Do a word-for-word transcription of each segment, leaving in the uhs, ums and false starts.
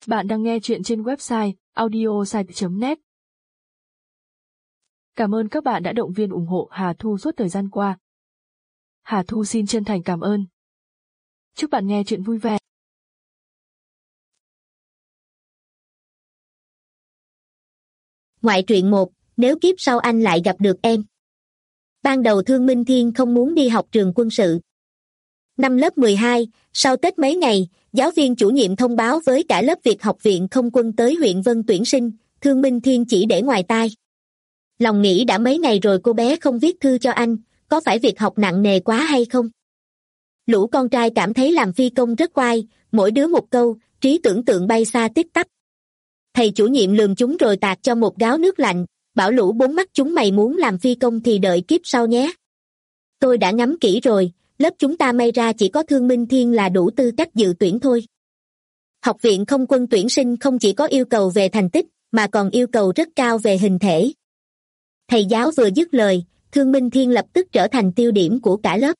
Bạn đang nghe chuyện trên website audiosite chấm net. Cảm ơn các bạn đã động viên ủng hộ Hà Thu suốt thời gian qua. Hà Thu xin chân thành cảm ơn. Chúc bạn nghe chuyện vui vẻ. Ngoại truyện một, nếu kiếp sau anh lại gặp được em. Ban đầu Thương Minh Thiên không muốn đi học trường quân sự. Năm lớp mười hai, sau Tết mấy ngày, giáo viên chủ nhiệm thông báo với cả lớp việc học viện không quân tới huyện Vân tuyển sinh, Thương Minh Thiên chỉ để ngoài tai. Lòng nghĩ đã mấy ngày rồi cô bé không viết thư cho anh, có phải việc học nặng nề quá hay không? Lũ con trai cảm thấy làm phi công rất oai, mỗi đứa một câu, trí tưởng tượng bay xa tít tắp. Thầy chủ nhiệm lườm chúng rồi tạt cho một gáo nước lạnh, bảo lũ bốn mắt chúng mày muốn làm phi công thì đợi kiếp sau nhé. Tôi đã ngắm kỹ rồi, lớp chúng ta may ra chỉ có Thương Minh Thiên là đủ tư cách dự tuyển thôi. Học viện không quân tuyển sinh không chỉ có yêu cầu về thành tích, mà còn yêu cầu rất cao về hình thể. Thầy giáo vừa dứt lời, Thương Minh Thiên lập tức trở thành tiêu điểm của cả lớp.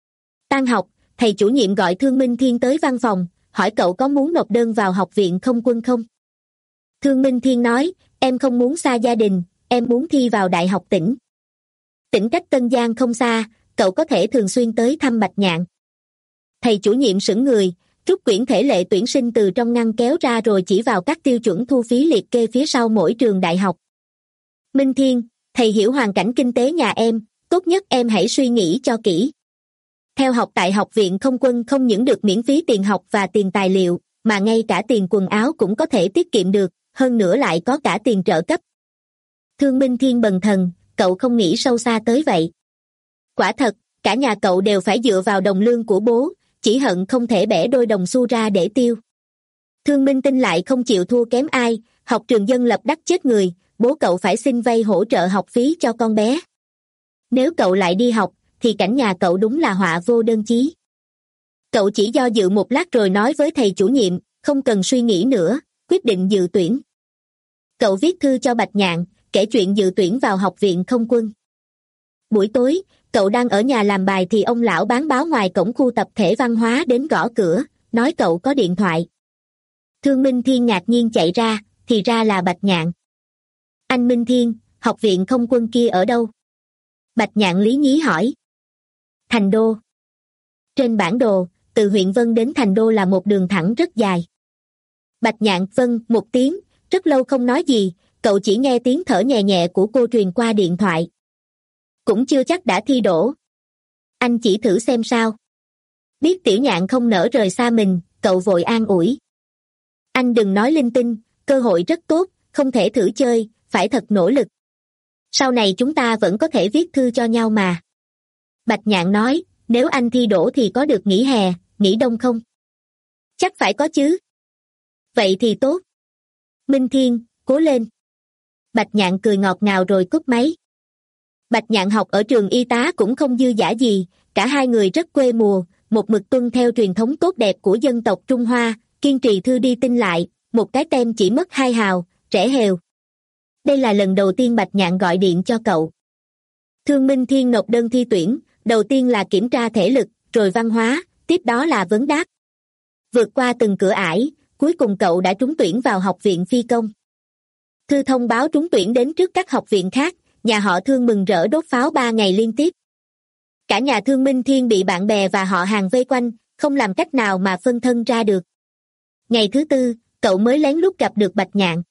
Tan học, thầy chủ nhiệm gọi Thương Minh Thiên tới văn phòng, hỏi cậu có muốn nộp đơn vào học viện không quân không? Thương Minh Thiên nói, em không muốn xa gia đình, em muốn thi vào đại học tỉnh. Tỉnh cách Tân Giang không xa, cậu có thể thường xuyên tới thăm Bạch Nhạn. Thầy chủ nhiệm sững người, rút quyển thể lệ tuyển sinh từ trong ngăn kéo ra rồi chỉ vào các tiêu chuẩn thu phí liệt kê phía sau mỗi trường đại học. Minh Thiên, thầy hiểu hoàn cảnh kinh tế nhà em, tốt nhất em hãy suy nghĩ cho kỹ. Theo học tại học viện không quân không những được miễn phí tiền học và tiền tài liệu, mà ngay cả tiền quần áo cũng có thể tiết kiệm được, hơn nữa lại có cả tiền trợ cấp. Thương Minh Thiên bần thần, cậu không nghĩ sâu xa tới vậy. Quả thật, cả nhà cậu đều phải dựa vào đồng lương của bố, chỉ hận không thể bẻ đôi đồng xu ra để tiêu. Thương Minh Tinh lại không chịu thua kém ai, học trường dân lập đắt chết người, bố cậu phải xin vay hỗ trợ học phí cho con bé. Nếu cậu lại đi học, thì cảnh nhà cậu đúng là họa vô đơn chí. Cậu chỉ do dự một lát rồi nói với thầy chủ nhiệm, không cần suy nghĩ nữa, quyết định dự tuyển. Cậu viết thư cho Bạch Nhạn, kể chuyện dự tuyển vào học viện không quân. Buổi tối, cậu đang ở nhà làm bài thì ông lão bán báo ngoài cổng khu tập thể văn hóa đến gõ cửa, nói cậu có điện thoại. Thương Minh Thiên ngạc nhiên chạy ra, thì ra là Bạch Nhạn. Anh Minh Thiên, học viện không quân kia ở đâu? Bạch Nhạn lý nhí hỏi. Thành Đô. Trên bản đồ, từ huyện Vân đến Thành Đô là một đường thẳng rất dài. Bạch Nhạn vâng một tiếng, rất lâu không nói gì, cậu chỉ nghe tiếng thở nhẹ nhẹ của cô truyền qua điện thoại. Cũng chưa chắc đã thi đỗ. Anh chỉ thử xem sao. Biết Tiểu Nhạn không nỡ rời xa mình, cậu vội an ủi. Anh đừng nói linh tinh, cơ hội rất tốt, không thể thử chơi, phải thật nỗ lực. Sau này chúng ta vẫn có thể viết thư cho nhau mà. Bạch Nhạn nói, nếu anh thi đỗ thì có được nghỉ hè, nghỉ đông không? Chắc phải có chứ. Vậy thì tốt. Minh Thiên, cố lên. Bạch Nhạn cười ngọt ngào rồi cúp máy. Bạch Nhạn học ở trường y tá cũng không dư dả gì, cả hai người rất quê mùa, một mực tuân theo truyền thống tốt đẹp của dân tộc Trung Hoa, kiên trì thư đi tin lại, một cái tem chỉ mất hai hào, rẻ hều. Đây là lần đầu tiên Bạch Nhạn gọi điện cho cậu. Thương Minh Thiên nộp đơn thi tuyển, đầu tiên là kiểm tra thể lực, rồi văn hóa, tiếp đó là vấn đáp. Vượt qua từng cửa ải, cuối cùng cậu đã trúng tuyển vào học viện phi công. Thư thông báo trúng tuyển đến trước các học viện khác, nhà họ Thương mừng rỡ đốt pháo ba ngày liên tiếp. Cả nhà Thương Minh Thiên bị bạn bè và họ hàng vây quanh, không làm cách nào mà phân thân ra được. Ngày thứ tư, cậu mới lén lút gặp được Bạch Nhạn.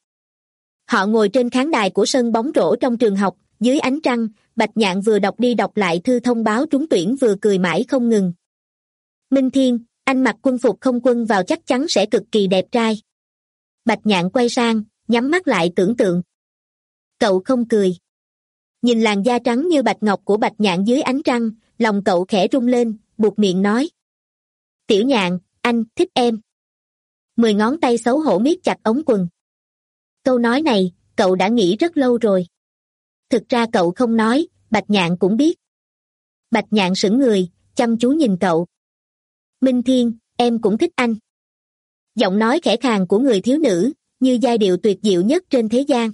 Họ ngồi trên khán đài của sân bóng rổ trong trường học, dưới ánh trăng, Bạch Nhạn vừa đọc đi đọc lại thư thông báo trúng tuyển vừa cười mãi không ngừng. Minh Thiên, anh mặc quân phục không quân vào chắc chắn sẽ cực kỳ đẹp trai. Bạch Nhạn quay sang, nhắm mắt lại tưởng tượng. Cậu không cười. Nhìn làn da trắng như bạch ngọc của Bạch Nhạn dưới ánh trăng, lòng cậu khẽ rung lên, buột miệng nói. Tiểu Nhạn, anh thích em. Mười ngón tay xấu hổ miết chặt ống quần. Câu nói này, cậu đã nghĩ rất lâu rồi. Thực ra cậu không nói, Bạch Nhạn cũng biết. Bạch Nhạn sững người, chăm chú nhìn cậu. Minh Thiên, em cũng thích anh. Giọng nói khẽ khàng của người thiếu nữ, như giai điệu tuyệt diệu nhất trên thế gian.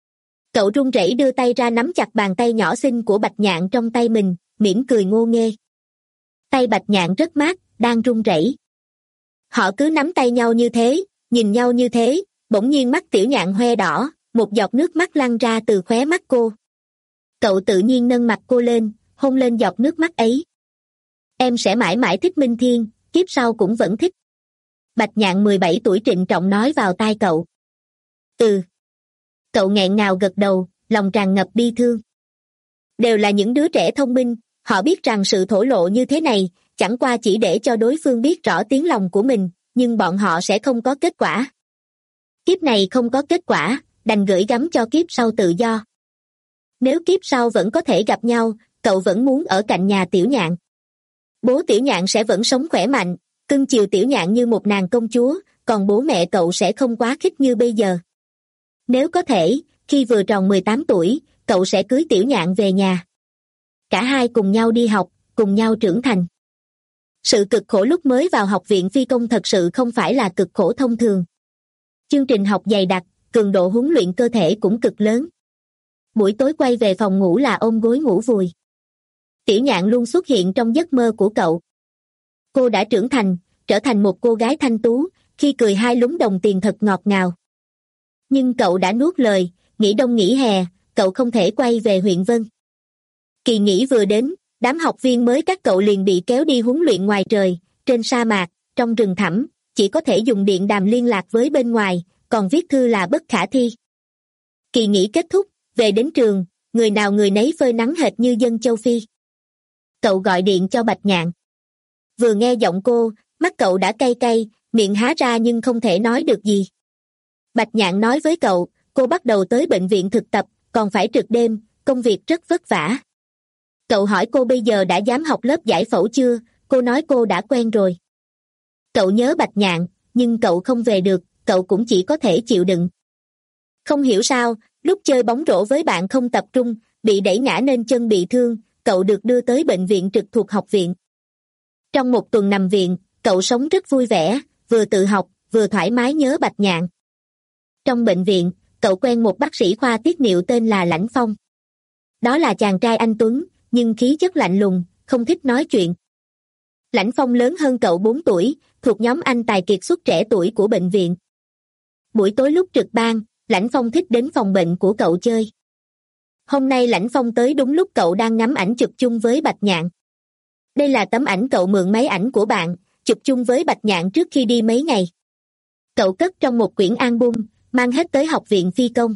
Cậu run rẩy đưa tay ra nắm chặt bàn tay nhỏ xinh của Bạch Nhạn trong tay mình, mỉm cười ngô nghê. Tay Bạch Nhạn rất mát, đang run rẩy. Họ cứ nắm tay nhau như thế, nhìn nhau như thế, bỗng nhiên mắt Tiểu Nhạn hoe đỏ, một giọt nước mắt lăn ra từ khóe mắt cô. Cậu tự nhiên nâng mặt cô lên, hôn lên giọt nước mắt ấy. Em sẽ mãi mãi thích Minh Thiên, kiếp sau cũng vẫn thích. Bạch Nhạn mười bảy tuổi trịnh trọng nói vào tai cậu. Ừ. Cậu nghẹn ngào gật đầu, lòng tràn ngập bi thương. Đều là những đứa trẻ thông minh, họ biết rằng sự thổ lộ như thế này, chẳng qua chỉ để cho đối phương biết rõ tiếng lòng của mình, nhưng bọn họ sẽ không có kết quả. Kiếp này không có kết quả, đành gửi gắm cho kiếp sau tự do. Nếu kiếp sau vẫn có thể gặp nhau, cậu vẫn muốn ở cạnh nhà Tiểu Nhạn. Bố Tiểu Nhạn sẽ vẫn sống khỏe mạnh, cưng chiều Tiểu Nhạn như một nàng công chúa, còn bố mẹ cậu sẽ không quá khích như bây giờ. Nếu có thể, khi vừa tròn mười tám tuổi, cậu sẽ cưới Tiểu Nhạn về nhà. Cả hai cùng nhau đi học, cùng nhau trưởng thành. Sự cực khổ lúc mới vào học viện phi công thật sự không phải là cực khổ thông thường. Chương trình học dày đặc, cường độ huấn luyện cơ thể cũng cực lớn. Buổi tối quay về phòng ngủ là ôm gối ngủ vùi. Tiểu Nhạn luôn xuất hiện trong giấc mơ của cậu. Cô đã trưởng thành, trở thành một cô gái thanh tú, khi cười hai lúm đồng tiền thật ngọt ngào. Nhưng cậu đã nuốt lời, nghỉ đông nghỉ hè, cậu không thể quay về huyện Vân. Kỳ nghỉ vừa đến, đám học viên mới các cậu liền bị kéo đi huấn luyện ngoài trời, trên sa mạc, trong rừng thẳm, chỉ có thể dùng điện đàm liên lạc với bên ngoài, còn viết thư là bất khả thi. Kỳ nghỉ kết thúc, về đến trường, người nào người nấy phơi nắng hệt như dân châu Phi. Cậu gọi điện cho Bạch Nhạn. Vừa nghe giọng cô, mắt cậu đã cay cay, miệng há ra nhưng không thể nói được gì. Bạch Nhạn nói với cậu, cô bắt đầu tới bệnh viện thực tập, còn phải trực đêm, công việc rất vất vả. Cậu hỏi cô bây giờ đã dám học lớp giải phẫu chưa, cô nói cô đã quen rồi. Cậu nhớ Bạch Nhạn, nhưng cậu không về được, cậu cũng chỉ có thể chịu đựng. Không hiểu sao, lúc chơi bóng rổ với bạn không tập trung, bị đẩy ngã nên chân bị thương, cậu được đưa tới bệnh viện trực thuộc học viện. Trong một tuần nằm viện, cậu sống rất vui vẻ, vừa tự học, vừa thoải mái nhớ Bạch Nhạn. Trong bệnh viện, cậu quen một bác sĩ khoa tiết niệu tên là Lãnh Phong. Đó là chàng trai anh tuấn, nhưng khí chất lạnh lùng, không thích nói chuyện. Lãnh Phong lớn hơn cậu bốn tuổi, thuộc nhóm anh tài kiệt xuất trẻ tuổi của bệnh viện. Buổi tối lúc trực ban, Lãnh Phong thích đến phòng bệnh của cậu chơi. Hôm nay Lãnh Phong tới đúng lúc cậu đang ngắm ảnh chụp chung với Bạch Nhạn. Đây là tấm ảnh cậu mượn máy ảnh của bạn, chụp chung với Bạch Nhạn trước khi đi mấy ngày. Cậu cất trong một quyển album, mang hết tới học viện phi công.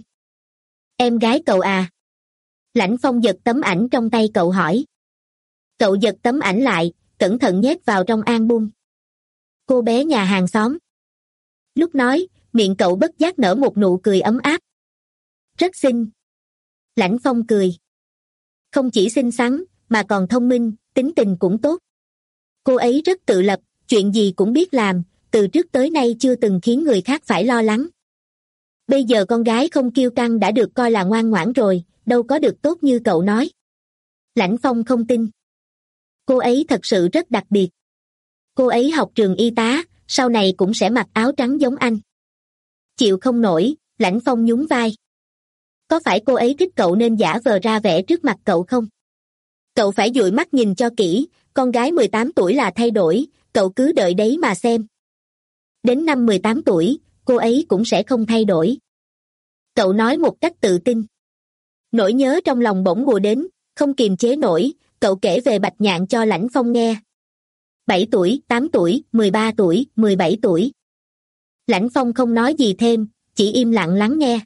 Em gái cậu à? Lãnh Phong giật tấm ảnh trong tay cậu hỏi. Cậu giật tấm ảnh lại, cẩn thận nhét vào trong album. Cô bé nhà hàng xóm. Lúc nói, miệng cậu bất giác nở một nụ cười ấm áp. Rất xinh. Lãnh Phong cười. Không chỉ xinh xắn, mà còn thông minh, tính tình cũng tốt. Cô ấy rất tự lập, chuyện gì cũng biết làm, từ trước tới nay chưa từng khiến người khác phải lo lắng. Bây giờ con gái không kiêu căng đã được coi là ngoan ngoãn rồi, đâu có được tốt như cậu nói. Lãnh Phong không tin. Cô ấy thật sự rất đặc biệt. Cô ấy học trường y tá, sau này cũng sẽ mặc áo trắng giống anh. Chịu không nổi, Lãnh Phong nhún vai. Có phải cô ấy thích cậu nên giả vờ ra vẻ trước mặt cậu không? Cậu phải dụi mắt nhìn cho kỹ, con gái mười tám tuổi là thay đổi, cậu cứ đợi đấy mà xem. Đến năm mười tám tuổi, cô ấy cũng sẽ không thay đổi. Cậu nói một cách tự tin. Nỗi nhớ trong lòng bỗng ùa đến, không kiềm chế nổi, cậu kể về Bạch Nhạn cho Lãnh Phong nghe. bảy tuổi, tám tuổi, mười ba tuổi, mười bảy tuổi. Lãnh Phong không nói gì thêm, chỉ im lặng lắng nghe.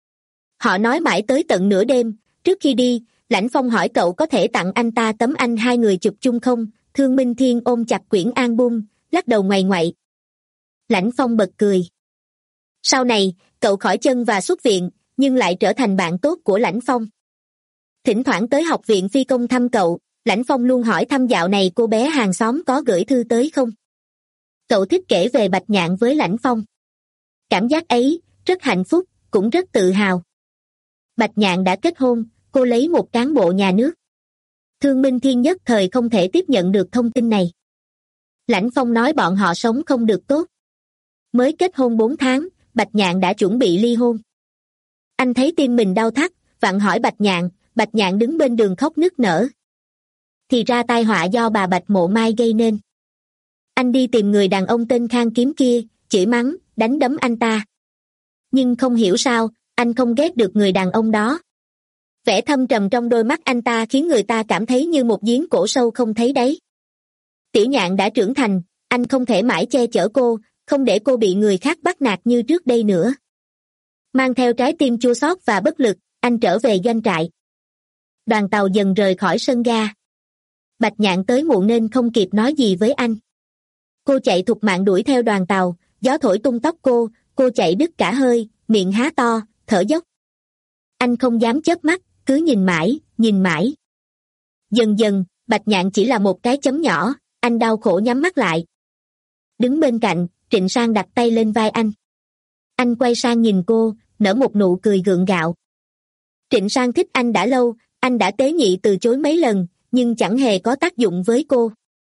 Họ nói mãi tới tận nửa đêm, trước khi đi, Lãnh Phong hỏi cậu có thể tặng anh ta tấm ảnh hai người chụp chung không, Thương Minh Thiên ôm chặt quyển album, lắc đầu ngoại ngoại. Lãnh Phong bật cười. Sau này, cậu khỏi chân và xuất viện, nhưng lại trở thành bạn tốt của Lãnh Phong. Thỉnh thoảng tới học viện phi công thăm cậu, Lãnh Phong luôn hỏi thăm dạo này cô bé hàng xóm có gửi thư tới không. Cậu thích kể về Bạch Nhạn với Lãnh Phong. Cảm giác ấy, rất hạnh phúc, cũng rất tự hào. Bạch Nhạn đã kết hôn, cô lấy một cán bộ nhà nước. Thương Minh Thiên nhất thời không thể tiếp nhận được thông tin này. Lãnh Phong nói bọn họ sống không được tốt. Mới kết hôn bốn tháng, Bạch Nhạn đã chuẩn bị ly hôn. Anh thấy tim mình đau thắt, vặn hỏi Bạch Nhạn, Bạch Nhạn đứng bên đường khóc nức nở. Thì ra tai họa do bà Bạch Mộ Mai gây nên. Anh đi tìm người đàn ông tên Khang Kiếm kia, chửi mắng, đánh đấm anh ta. Nhưng không hiểu sao, anh không ghét được người đàn ông đó. Vẻ thâm trầm trong đôi mắt anh ta khiến người ta cảm thấy như một giếng cổ sâu không thấy đáy. Tiểu Nhạn đã trưởng thành, anh không thể mãi che chở cô, không để cô bị người khác bắt nạt như trước đây nữa. Mang theo trái tim chua xót và bất lực, anh trở về doanh trại. Đoàn tàu dần rời khỏi sân ga. Bạch Nhạn tới muộn nên không kịp nói gì với anh. Cô chạy thục mạng đuổi theo đoàn tàu, gió thổi tung tóc cô, cô chạy đứt cả hơi, miệng há to, thở dốc. Anh không dám chớp mắt, cứ nhìn mãi, nhìn mãi. Dần dần, Bạch Nhạn chỉ là một cái chấm nhỏ, anh đau khổ nhắm mắt lại. Đứng bên cạnh, Trịnh Sang đặt tay lên vai anh. Anh quay sang nhìn cô, nở một nụ cười gượng gạo. Trịnh Sang thích anh đã lâu, anh đã tế nhị từ chối mấy lần, nhưng chẳng hề có tác dụng với cô.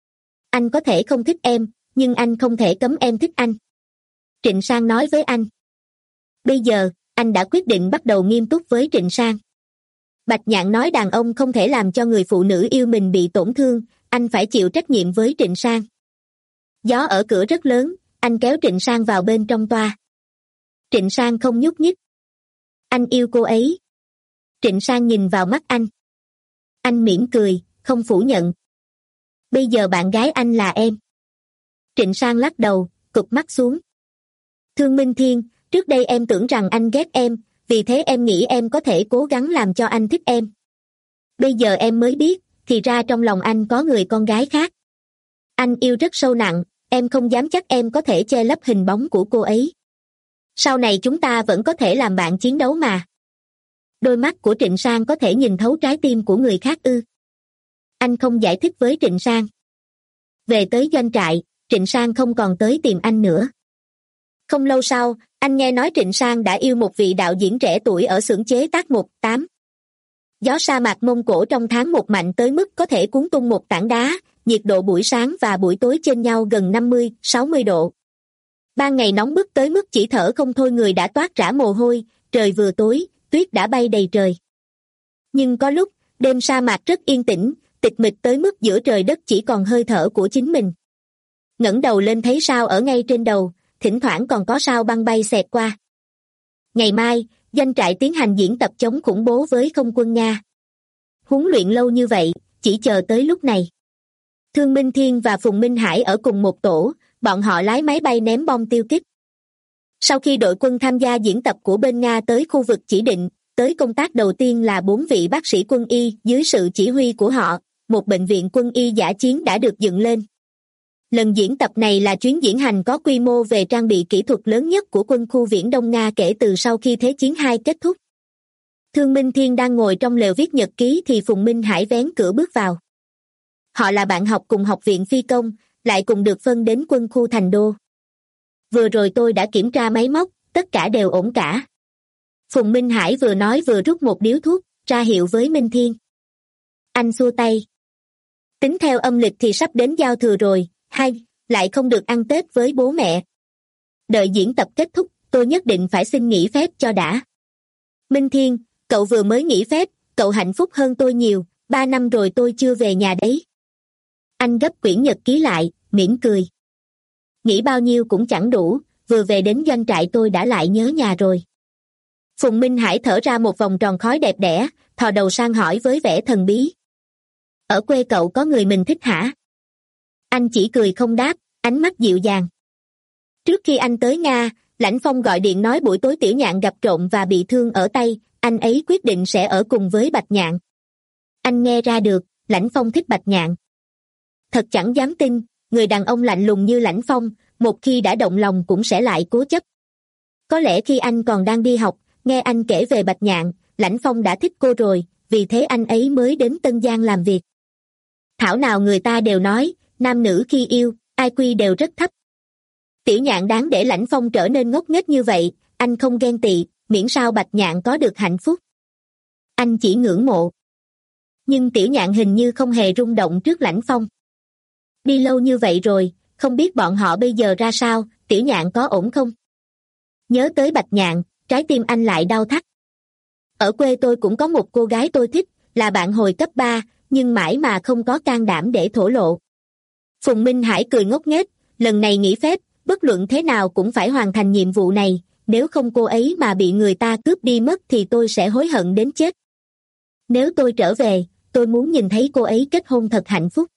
Anh có thể không thích em, nhưng anh không thể cấm em thích anh. Trịnh Sang nói với anh. Bây giờ, anh đã quyết định bắt đầu nghiêm túc với Trịnh Sang. Bạch Nhạn nói đàn ông không thể làm cho người phụ nữ yêu mình bị tổn thương, anh phải chịu trách nhiệm với Trịnh Sang. Gió ở cửa rất lớn, anh kéo Trịnh Sang vào bên trong toa. Trịnh Sang không nhúc nhích. Anh yêu cô ấy. Trịnh Sang nhìn vào mắt anh. Anh mỉm cười, không phủ nhận. Bây giờ bạn gái anh là em. Trịnh Sang lắc đầu, cụp mắt xuống. Thương Minh Thiên, trước đây em tưởng rằng anh ghét em, vì thế em nghĩ em có thể cố gắng làm cho anh thích em. Bây giờ em mới biết, thì ra trong lòng anh có người con gái khác. Anh yêu rất sâu nặng, em không dám chắc em có thể che lấp hình bóng của cô ấy. Sau này chúng ta vẫn có thể làm bạn chiến đấu mà. Đôi mắt của Trịnh Sang có thể nhìn thấu trái tim của người khác ư? Anh không giải thích với Trịnh Sang. Về tới doanh trại, Trịnh Sang không còn tới tìm anh nữa. Không lâu sau, anh nghe nói Trịnh Sang đã yêu một vị đạo diễn trẻ tuổi ở xưởng chế tác một tám. Gió sa mạc Mông Cổ trong tháng một mạnh tới mức có thể cuốn tung một tảng đá, nhiệt độ buổi sáng và buổi tối chênh nhau gần năm mươi sáu mươi độ. Ban ngày nóng bức tới mức chỉ thở không thôi người đã toát rã mồ hôi, trời vừa tối, tuyết đã bay đầy trời. Nhưng có lúc, đêm sa mạc rất yên tĩnh, tịch mịch tới mức giữa trời đất chỉ còn hơi thở của chính mình. Ngẩng đầu lên thấy sao ở ngay trên đầu, thỉnh thoảng còn có sao băng bay xẹt qua. Ngày mai, doanh trại tiến hành diễn tập chống khủng bố với không quân Nga. Huấn luyện lâu như vậy, chỉ chờ tới lúc này. Thương Minh Thiên và Phùng Minh Hải ở cùng một tổ, bọn họ lái máy bay ném bom tiêu kích. Sau khi đội quân tham gia diễn tập của bên Nga tới khu vực chỉ định, tới công tác đầu tiên là bốn vị bác sĩ quân y dưới sự chỉ huy của họ, một bệnh viện quân y dã chiến đã được dựng lên. Lần diễn tập này là chuyến diễn hành có quy mô về trang bị kỹ thuật lớn nhất của quân khu Viễn Đông Nga kể từ sau khi Thế chiến hai kết thúc. Thương Minh Thiên đang ngồi trong lều viết nhật ký thì Phùng Minh Hải vén cửa bước vào. Họ là bạn học cùng học viện phi công, lại cùng được phân đến quân khu Thành Đô. Vừa rồi tôi đã kiểm tra máy móc, tất cả đều ổn cả. Phùng Minh Hải vừa nói vừa rút một điếu thuốc, ra hiệu với Minh Thiên. Anh xua tay. Tính theo âm lịch thì sắp đến giao thừa rồi, hay, lại không được ăn Tết với bố mẹ. Đợi diễn tập kết thúc, tôi nhất định phải xin nghỉ phép cho đã. Minh Thiên, cậu vừa mới nghỉ phép, cậu hạnh phúc hơn tôi nhiều, ba năm rồi tôi chưa về nhà đấy. Anh gấp quyển nhật ký lại, mỉm cười. Nghĩ bao nhiêu cũng chẳng đủ, vừa về đến doanh trại tôi đã lại nhớ nhà rồi. Phùng Minh Hải thở ra một vòng tròn khói đẹp đẽ, thò đầu sang hỏi với vẻ thần bí. Ở quê cậu có người mình thích hả? Anh chỉ cười không đáp, ánh mắt dịu dàng. Trước khi anh tới Nga, Lãnh Phong gọi điện nói buổi tối Tiểu Nhạn gặp trộm và bị thương ở tay, anh ấy quyết định sẽ ở cùng với Bạch Nhạn. Anh nghe ra được, Lãnh Phong thích Bạch Nhạn. Thật chẳng dám tin, người đàn ông lạnh lùng như Lãnh Phong, một khi đã động lòng cũng sẽ lại cố chấp. Có lẽ khi anh còn đang đi học, nghe anh kể về Bạch Nhạn, Lãnh Phong đã thích cô rồi, vì thế anh ấy mới đến Tân Giang làm việc. Thảo nào người ta đều nói, nam nữ khi yêu, i kiu đều rất thấp. Tiểu Nhạn đáng để Lãnh Phong trở nên ngốc nghếch như vậy, anh không ghen tị, miễn sao Bạch Nhạn có được hạnh phúc. Anh chỉ ngưỡng mộ. Nhưng Tiểu Nhạn hình như không hề rung động trước Lãnh Phong. Đi lâu như vậy rồi, không biết bọn họ bây giờ ra sao, Tiểu Nhạn có ổn không? Nhớ tới Bạch Nhạn, trái tim anh lại đau thắt. Ở quê tôi cũng có một cô gái tôi thích, là bạn hồi cấp ba, nhưng mãi mà không có can đảm để thổ lộ. Phùng Minh Hải cười ngốc nghếch, lần này nghỉ phép, bất luận thế nào cũng phải hoàn thành nhiệm vụ này, nếu không cô ấy mà bị người ta cướp đi mất thì tôi sẽ hối hận đến chết. Nếu tôi trở về, tôi muốn nhìn thấy cô ấy kết hôn thật hạnh phúc.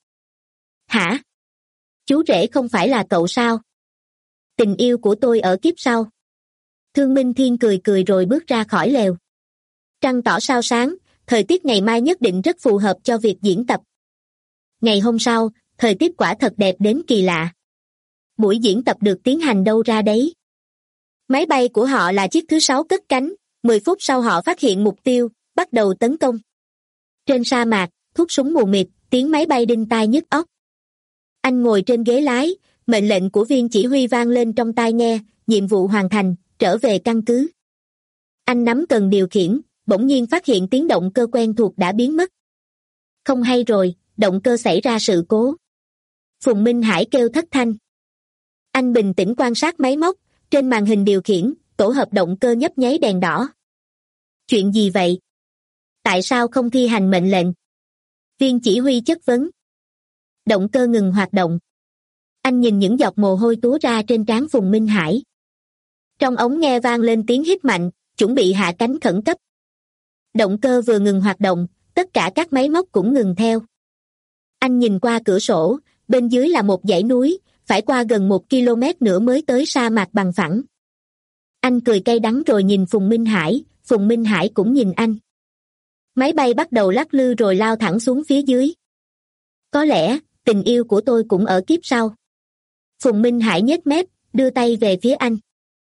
Hả? Chú rể không phải là cậu sao? Tình yêu của tôi ở kiếp sau. Thương Minh Thiên cười cười rồi bước ra khỏi lều. Trăng tỏ sao sáng, thời tiết ngày mai nhất định rất phù hợp cho việc diễn tập. Ngày hôm sau, thời tiết quả thật đẹp đến kỳ lạ. Buổi diễn tập được tiến hành đâu ra đấy. Máy bay của họ là chiếc thứ sáu cất cánh, mười phút sau họ phát hiện mục tiêu, bắt đầu tấn công. Trên sa mạc, thuốc súng mù mịt, tiếng máy bay đinh tai nhức óc. Anh ngồi trên ghế lái, mệnh lệnh của viên chỉ huy vang lên trong tai nghe, nhiệm vụ hoàn thành, trở về căn cứ. Anh nắm cần điều khiển, bỗng nhiên phát hiện tiếng động cơ quen thuộc đã biến mất. Không hay rồi, động cơ xảy ra sự cố. Phùng Minh Hải kêu thất thanh. Anh bình tĩnh quan sát máy móc, trên màn hình điều khiển, tổ hợp động cơ nhấp nháy đèn đỏ. Chuyện gì vậy? Tại sao không thi hành mệnh lệnh? Viên chỉ huy chất vấn. Động cơ ngừng hoạt động. Anh nhìn những giọt mồ hôi túa ra trên trán Phùng Minh Hải. Trong ống nghe vang lên tiếng hít mạnh, chuẩn bị hạ cánh khẩn cấp. Động cơ vừa ngừng hoạt động, tất cả các máy móc cũng ngừng theo. Anh nhìn qua cửa sổ, bên dưới là một dãy núi, phải qua gần một km nữa mới tới sa mạc bằng phẳng. Anh cười cay đắng rồi nhìn Phùng Minh Hải, Phùng Minh Hải cũng nhìn anh. Máy bay bắt đầu lắc lư rồi lao thẳng xuống phía dưới. Có lẽ, tình yêu của tôi cũng ở kiếp sau. Phùng Minh Hải nhếch mép, đưa tay về phía anh.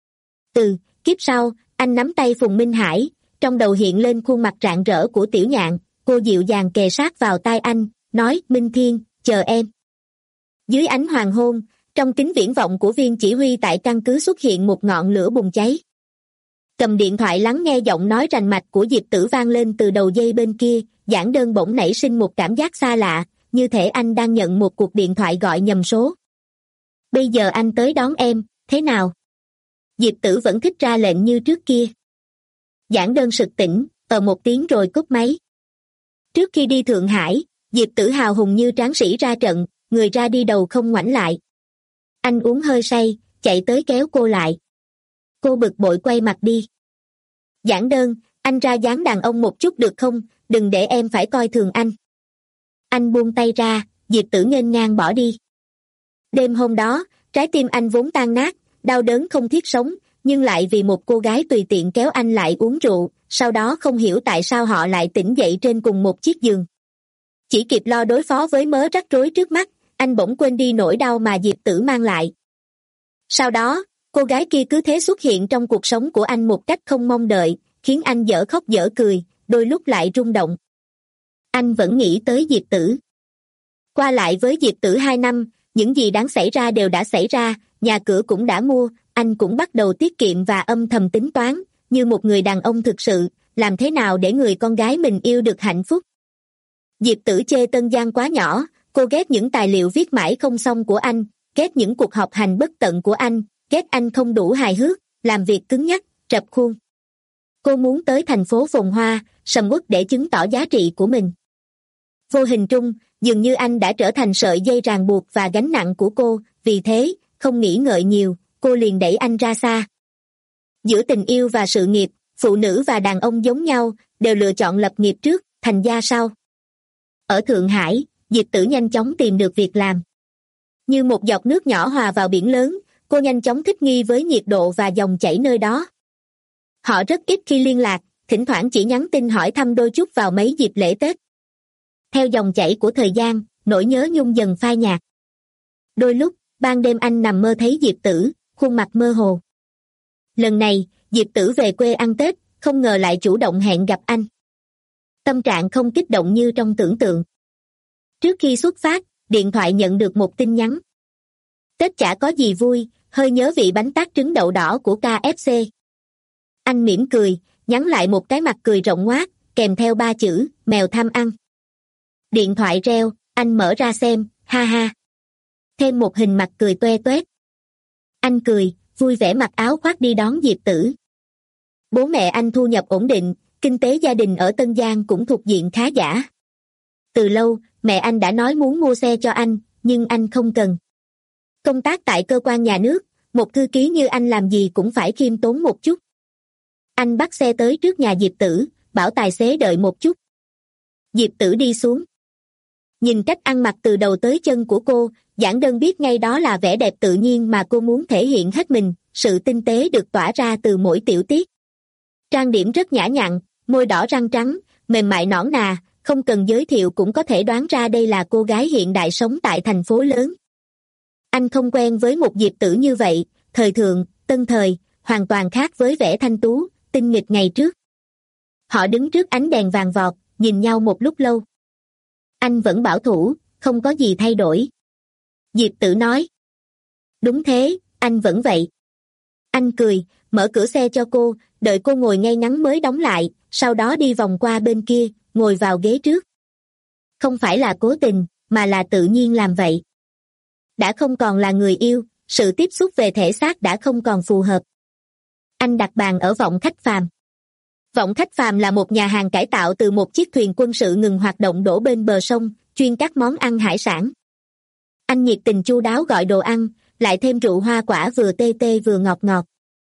Ừ, kiếp sau, anh nắm tay Phùng Minh Hải, trong đầu hiện lên khuôn mặt rạng rỡ của Tiểu Nhạn, cô dịu dàng kề sát vào tai anh, nói, Minh Thiên, chờ em. Dưới ánh hoàng hôn, trong kính viễn vọng của viên chỉ huy tại căn cứ xuất hiện một ngọn lửa bùng cháy. Cầm điện thoại lắng nghe giọng nói rành mạch của Diệp Tử vang lên từ đầu dây bên kia, Giảng Đơn bỗng nảy sinh một cảm giác xa lạ, như thể anh đang nhận một cuộc điện thoại gọi nhầm số. Bây giờ anh tới đón em, thế nào? Diệp Tử vẫn thích ra lệnh như trước kia. Giảng Đơn sực tỉnh, ờ một tiếng rồi cúp máy. Trước khi đi Thượng Hải, Diệp Tử hào hùng như tráng sĩ ra trận, người ra đi đầu không ngoảnh lại. Anh uống hơi say, chạy tới kéo cô lại. Cô bực bội quay mặt đi. Giảng Đơn, anh ra dáng đàn ông một chút được không, đừng để em phải coi thường anh. Anh buông tay ra, Diệp Tử nghênh ngang bỏ đi. Đêm hôm đó, trái tim anh vốn tan nát, đau đớn không thiết sống, nhưng lại vì một cô gái tùy tiện kéo anh lại uống rượu, sau đó không hiểu tại sao họ lại tỉnh dậy trên cùng một chiếc giường. Chỉ kịp lo đối phó với mớ rắc rối trước mắt, anh bỗng quên đi nỗi đau mà Diệp Tử mang lại. Sau đó, cô gái kia cứ thế xuất hiện trong cuộc sống của anh một cách không mong đợi, khiến anh dở khóc dở cười, đôi lúc lại rung động. Anh vẫn nghĩ tới Diệp Tử. Qua lại với Diệp Tử hai năm, những gì đáng xảy ra đều đã xảy ra, nhà cửa cũng đã mua, anh cũng bắt đầu tiết kiệm và âm thầm tính toán, như một người đàn ông thực sự, làm thế nào để người con gái mình yêu được hạnh phúc. Diệp Tử chê Tân Giang quá nhỏ, cô ghét những tài liệu viết mãi không xong của anh, ghét những cuộc họp hành bất tận của anh, ghét anh không đủ hài hước, làm việc cứng nhắc, rập khuôn. Cô muốn tới thành phố phồn hoa, sầm uất để chứng tỏ giá trị của mình. Vô hình trung, dường như anh đã trở thành sợi dây ràng buộc và gánh nặng của cô, vì thế, không nghĩ ngợi nhiều, cô liền đẩy anh ra xa. Giữa tình yêu và sự nghiệp, phụ nữ và đàn ông giống nhau, đều lựa chọn lập nghiệp trước, thành gia sau. Ở Thượng Hải, Diệp Tử nhanh chóng tìm được việc làm. Như một giọt nước nhỏ hòa vào biển lớn, cô nhanh chóng thích nghi với nhiệt độ và dòng chảy nơi đó. Họ rất ít khi liên lạc, thỉnh thoảng chỉ nhắn tin hỏi thăm đôi chút vào mấy dịp lễ Tết. Theo dòng chảy của thời gian, nỗi nhớ nhung dần phai nhạt. Đôi lúc, ban đêm anh nằm mơ thấy Diệp Tử, khuôn mặt mơ hồ. Lần này, Diệp Tử về quê ăn Tết, không ngờ lại chủ động hẹn gặp anh. Tâm trạng không kích động như trong tưởng tượng. Trước khi xuất phát, điện thoại nhận được một tin nhắn. Tết chả có gì vui, hơi nhớ vị bánh tát trứng đậu đỏ của ca ép xê. Anh mỉm cười, nhắn lại một cái mặt cười rộng ngoác, kèm theo ba chữ, mèo tham ăn. Điện thoại reo, anh mở ra xem, ha ha. Thêm một hình mặt cười toe toét. Anh cười, vui vẻ mặc áo khoác đi đón Diệp Tử. Bố mẹ anh thu nhập ổn định, kinh tế gia đình ở Tân Giang cũng thuộc diện khá giả. Từ lâu, mẹ anh đã nói muốn mua xe cho anh, nhưng anh không cần. Công tác tại cơ quan nhà nước, một thư ký như anh làm gì cũng phải khiêm tốn một chút. Anh bắt xe tới trước nhà Diệp Tử, bảo tài xế đợi một chút. Diệp Tử đi xuống. Nhìn cách ăn mặc từ đầu tới chân của cô, Giản Đơn biết ngay đó là vẻ đẹp tự nhiên mà cô muốn thể hiện hết mình, sự tinh tế được tỏa ra từ mỗi tiểu tiết. Trang điểm rất nhã nhặn, môi đỏ răng trắng, mềm mại nõn nà, không cần giới thiệu cũng có thể đoán ra đây là cô gái hiện đại sống tại thành phố lớn. Anh không quen với một Diệp Tử như vậy, thời thượng, tân thời, hoàn toàn khác với vẻ thanh tú, tinh nghịch ngày trước. Họ đứng trước ánh đèn vàng vọt, nhìn nhau một lúc lâu. Anh vẫn bảo thủ, không có gì thay đổi. Diệp Tử nói. Đúng thế, anh vẫn vậy. Anh cười, mở cửa xe cho cô, đợi cô ngồi ngay ngắn mới đóng lại, sau đó đi vòng qua bên kia, ngồi vào ghế trước. Không phải là cố tình, mà là tự nhiên làm vậy. Đã không còn là người yêu, sự tiếp xúc về thể xác đã không còn phù hợp. Anh đặt bàn ở Vọng Khách Phàm. Vọng Khách Phàm là một nhà hàng cải tạo từ một chiếc thuyền quân sự ngừng hoạt động đổ bên bờ sông, chuyên các món ăn hải sản. Anh nhiệt tình chu đáo gọi đồ ăn, lại thêm rượu hoa quả vừa tê tê vừa ngọt ngọt.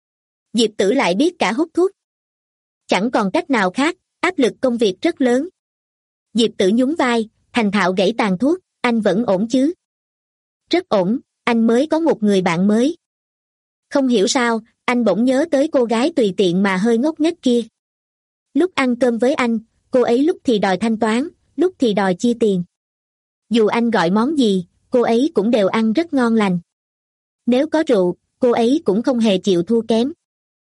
Diệp Tử lại biết cả hút thuốc. Chẳng còn cách nào khác, áp lực công việc rất lớn. Diệp Tử nhún vai, thành thạo gãy tàn thuốc, anh vẫn ổn chứ? Rất ổn, anh mới có một người bạn mới. Không hiểu sao, anh bỗng nhớ tới cô gái tùy tiện mà hơi ngốc nghếch kia. Lúc ăn cơm với anh, cô ấy lúc thì đòi thanh toán, lúc thì đòi chia tiền. Dù anh gọi món gì, cô ấy cũng đều ăn rất ngon lành. Nếu có rượu, cô ấy cũng không hề chịu thua kém.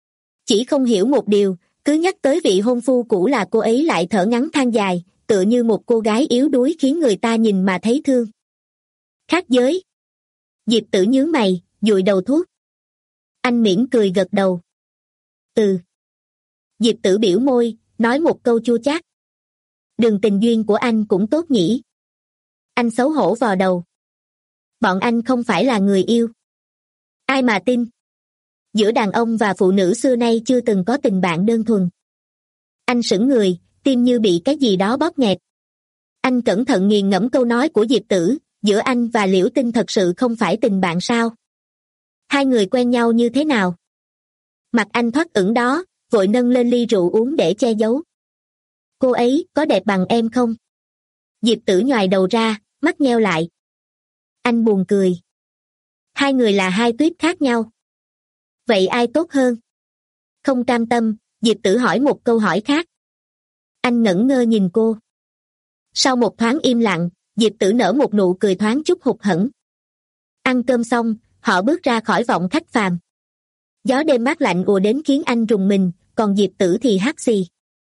Chỉ không hiểu một điều, cứ nhắc tới vị hôn phu cũ là cô ấy lại thở ngắn than dài, tựa như một cô gái yếu đuối khiến người ta nhìn mà thấy thương. Khác giới. Diệp Tử nhướng mày, dụi đầu thuốc. Anh mỉm cười gật đầu. Ừ. Diệp Tử biểu môi, nói một câu chua chát. Đường tình duyên của anh cũng tốt nhỉ. Anh xấu hổ vò đầu. Bọn anh không phải là người yêu. Ai mà tin. Giữa đàn ông và phụ nữ xưa nay chưa từng có tình bạn đơn thuần. Anh sững người, tim như bị cái gì đó bóp nghẹt. Anh cẩn thận nghiền ngẫm câu nói của Diệp Tử, giữa anh và Liễu Tinh thật sự không phải tình bạn sao? Hai người quen nhau như thế nào? Mặt anh thoát ửng đó, vội nâng lên ly rượu uống để che giấu. Cô ấy có đẹp bằng em không? Diệp Tử nhoài đầu ra, mắt nheo lại. Anh buồn cười. Hai người là hai tuyết khác nhau. Vậy ai tốt hơn? Không cam tâm, Diệp Tử hỏi một câu hỏi khác. Anh ngẩn ngơ nhìn cô. Sau một thoáng im lặng, Diệp Tử nở một nụ cười thoáng chút hụt hẫng. Ăn cơm xong, họ bước ra khỏi Vọng Khách Phàm. Gió đêm mát lạnh ùa đến khiến anh rùng mình, còn Diệp Tử thì hắt xì.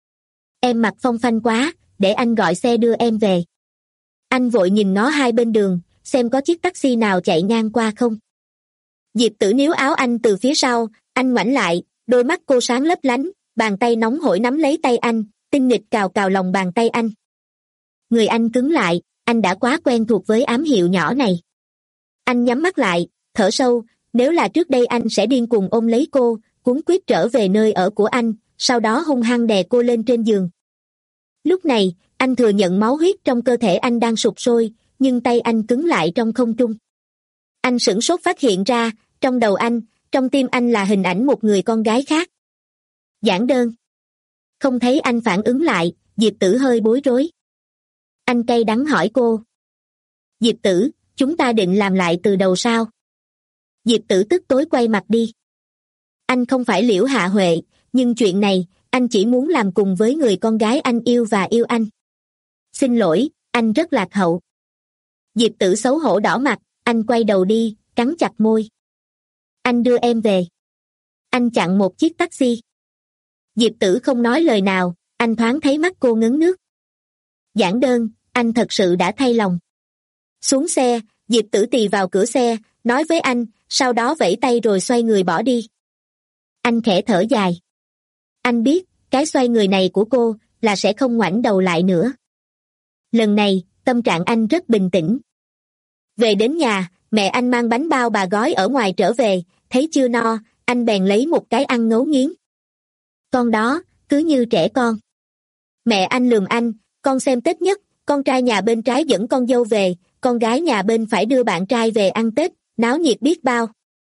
Em mặc phong phanh quá, để anh gọi xe đưa em về. Anh vội nhìn nó hai bên đường, xem có chiếc taxi nào chạy ngang qua không. Diệp Tử níu áo anh từ phía sau, anh ngoảnh lại, đôi mắt cô sáng lấp lánh, bàn tay nóng hổi nắm lấy tay anh, tinh nghịch cào cào lòng bàn tay anh. Người anh cứng lại, anh đã quá quen thuộc với ám hiệu nhỏ này. Anh nhắm mắt lại, thở sâu, nếu là trước đây anh sẽ điên cuồng ôm lấy cô, cuống quýt trở về nơi ở của anh, sau đó hung hăng đè cô lên trên giường. Lúc này, anh thừa nhận máu huyết trong cơ thể anh đang sụp sôi, nhưng tay anh cứng lại trong không trung. Anh sửng sốt phát hiện ra, trong đầu anh, trong tim anh là hình ảnh một người con gái khác. Giản Đơn. Không thấy anh phản ứng lại, Diệp Tử hơi bối rối. Anh cay đắng hỏi cô. Diệp Tử, chúng ta định làm lại từ đầu sao? Diệp Tử tức tối quay mặt đi. Anh không phải Liễu Hạ Huệ, nhưng chuyện này, anh chỉ muốn làm cùng với người con gái anh yêu và yêu anh. Xin lỗi, anh rất lạc hậu. Diệp Tử xấu hổ đỏ mặt, anh quay đầu đi, cắn chặt môi. Anh đưa em về. Anh chặn một chiếc taxi. Diệp Tử không nói lời nào, anh thoáng thấy mắt cô ngấn nước. Giản Đơn, anh thật sự đã thay lòng. Xuống xe, Diệp Tử tì vào cửa xe, nói với anh, sau đó vẫy tay rồi xoay người bỏ đi. Anh khẽ thở dài. Anh biết, cái xoay người này của cô, là sẽ không ngoảnh đầu lại nữa. Lần này, tâm trạng anh rất bình tĩnh. Về đến nhà, mẹ anh mang bánh bao bà gói ở ngoài trở về, thấy chưa no, anh bèn lấy một cái ăn ngấu nghiến. Con đó, cứ như trẻ con. Mẹ anh lườm anh, con xem Tết nhất, con trai nhà bên trái dẫn con dâu về, con gái nhà bên phải đưa bạn trai về ăn Tết, náo nhiệt biết bao.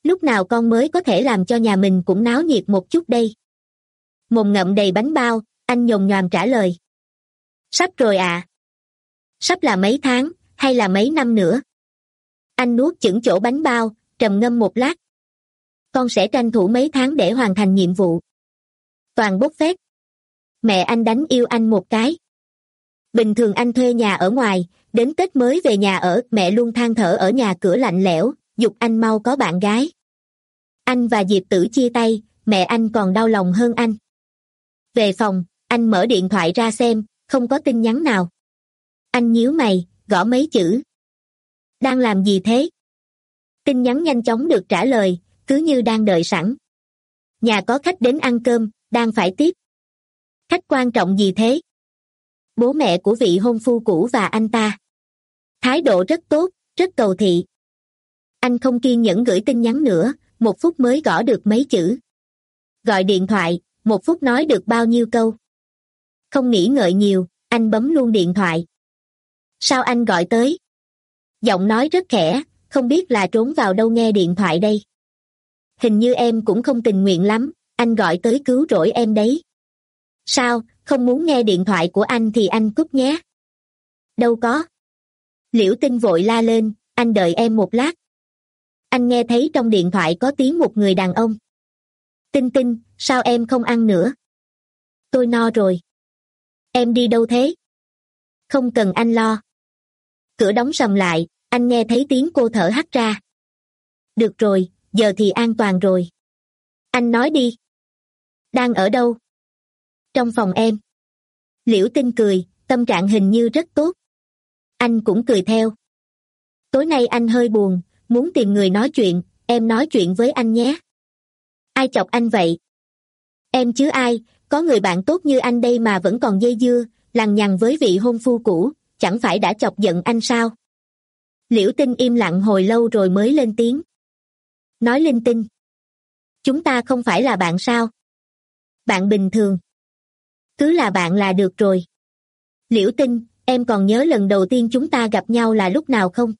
Lúc nào con mới có thể làm cho nhà mình cũng náo nhiệt một chút đây? Mồm ngậm đầy bánh bao, anh nhồm nhoàm trả lời. Sắp rồi à? Sắp là mấy tháng, hay là mấy năm nữa? Anh nuốt chửng chỗ bánh bao, trầm ngâm một lát. Con sẽ tranh thủ mấy tháng để hoàn thành nhiệm vụ. Toàn bốc phét. Mẹ anh đánh yêu anh một cái. Bình thường anh thuê nhà ở ngoài, đến Tết mới về nhà ở, mẹ luôn than thở ở nhà cửa lạnh lẽo, giục anh mau có bạn gái. Anh và Diệp Tử chia tay, mẹ anh còn đau lòng hơn anh. Về phòng, anh mở điện thoại ra xem, không có tin nhắn nào. Anh nhíu mày, gõ mấy chữ. Đang làm gì thế? Tin nhắn nhanh chóng được trả lời, cứ như đang đợi sẵn. Nhà có khách đến ăn cơm, đang phải tiếp. Khách quan trọng gì thế? Bố mẹ của vị hôn phu cũ và anh ta. Thái độ rất tốt, rất cầu thị. Anh không kiên nhẫn gửi tin nhắn nữa, một phút mới gõ được mấy chữ. Gọi điện thoại, một phút nói được bao nhiêu câu. Không nghĩ ngợi nhiều, anh bấm luôn điện thoại. Sao anh gọi tới? Giọng nói rất khẽ, không biết là trốn vào đâu nghe điện thoại đây. Hình như em cũng không tình nguyện lắm, anh gọi tới cứu rỗi em đấy. Sao, không muốn nghe điện thoại của anh thì anh cúp nhé. Đâu có. Liễu Tinh vội la lên, anh đợi em một lát. Anh nghe thấy trong điện thoại có tiếng một người đàn ông. Tinh Tinh, sao em không ăn nữa? Tôi no rồi. Em đi đâu thế? Không cần anh lo. Cửa đóng sầm lại, anh nghe thấy tiếng cô thở hắt ra. Được rồi, giờ thì an toàn rồi. Anh nói đi. Đang ở đâu? Trong phòng em. Liễu Tinh cười, tâm trạng hình như rất tốt. Anh cũng cười theo. Tối nay anh hơi buồn, muốn tìm người nói chuyện, em nói chuyện với anh nhé. Ai chọc anh vậy? Em chứ ai, có người bạn tốt như anh đây mà vẫn còn dây dưa, lằng nhằng với vị hôn phu cũ, chẳng phải đã chọc giận anh sao? Liễu Tinh im lặng hồi lâu rồi mới lên tiếng. Nói linh tinh. Chúng ta không phải là bạn sao? Bạn bình thường. Cứ là bạn là được rồi. Liễu Tinh, em còn nhớ lần đầu tiên chúng ta gặp nhau là lúc nào không?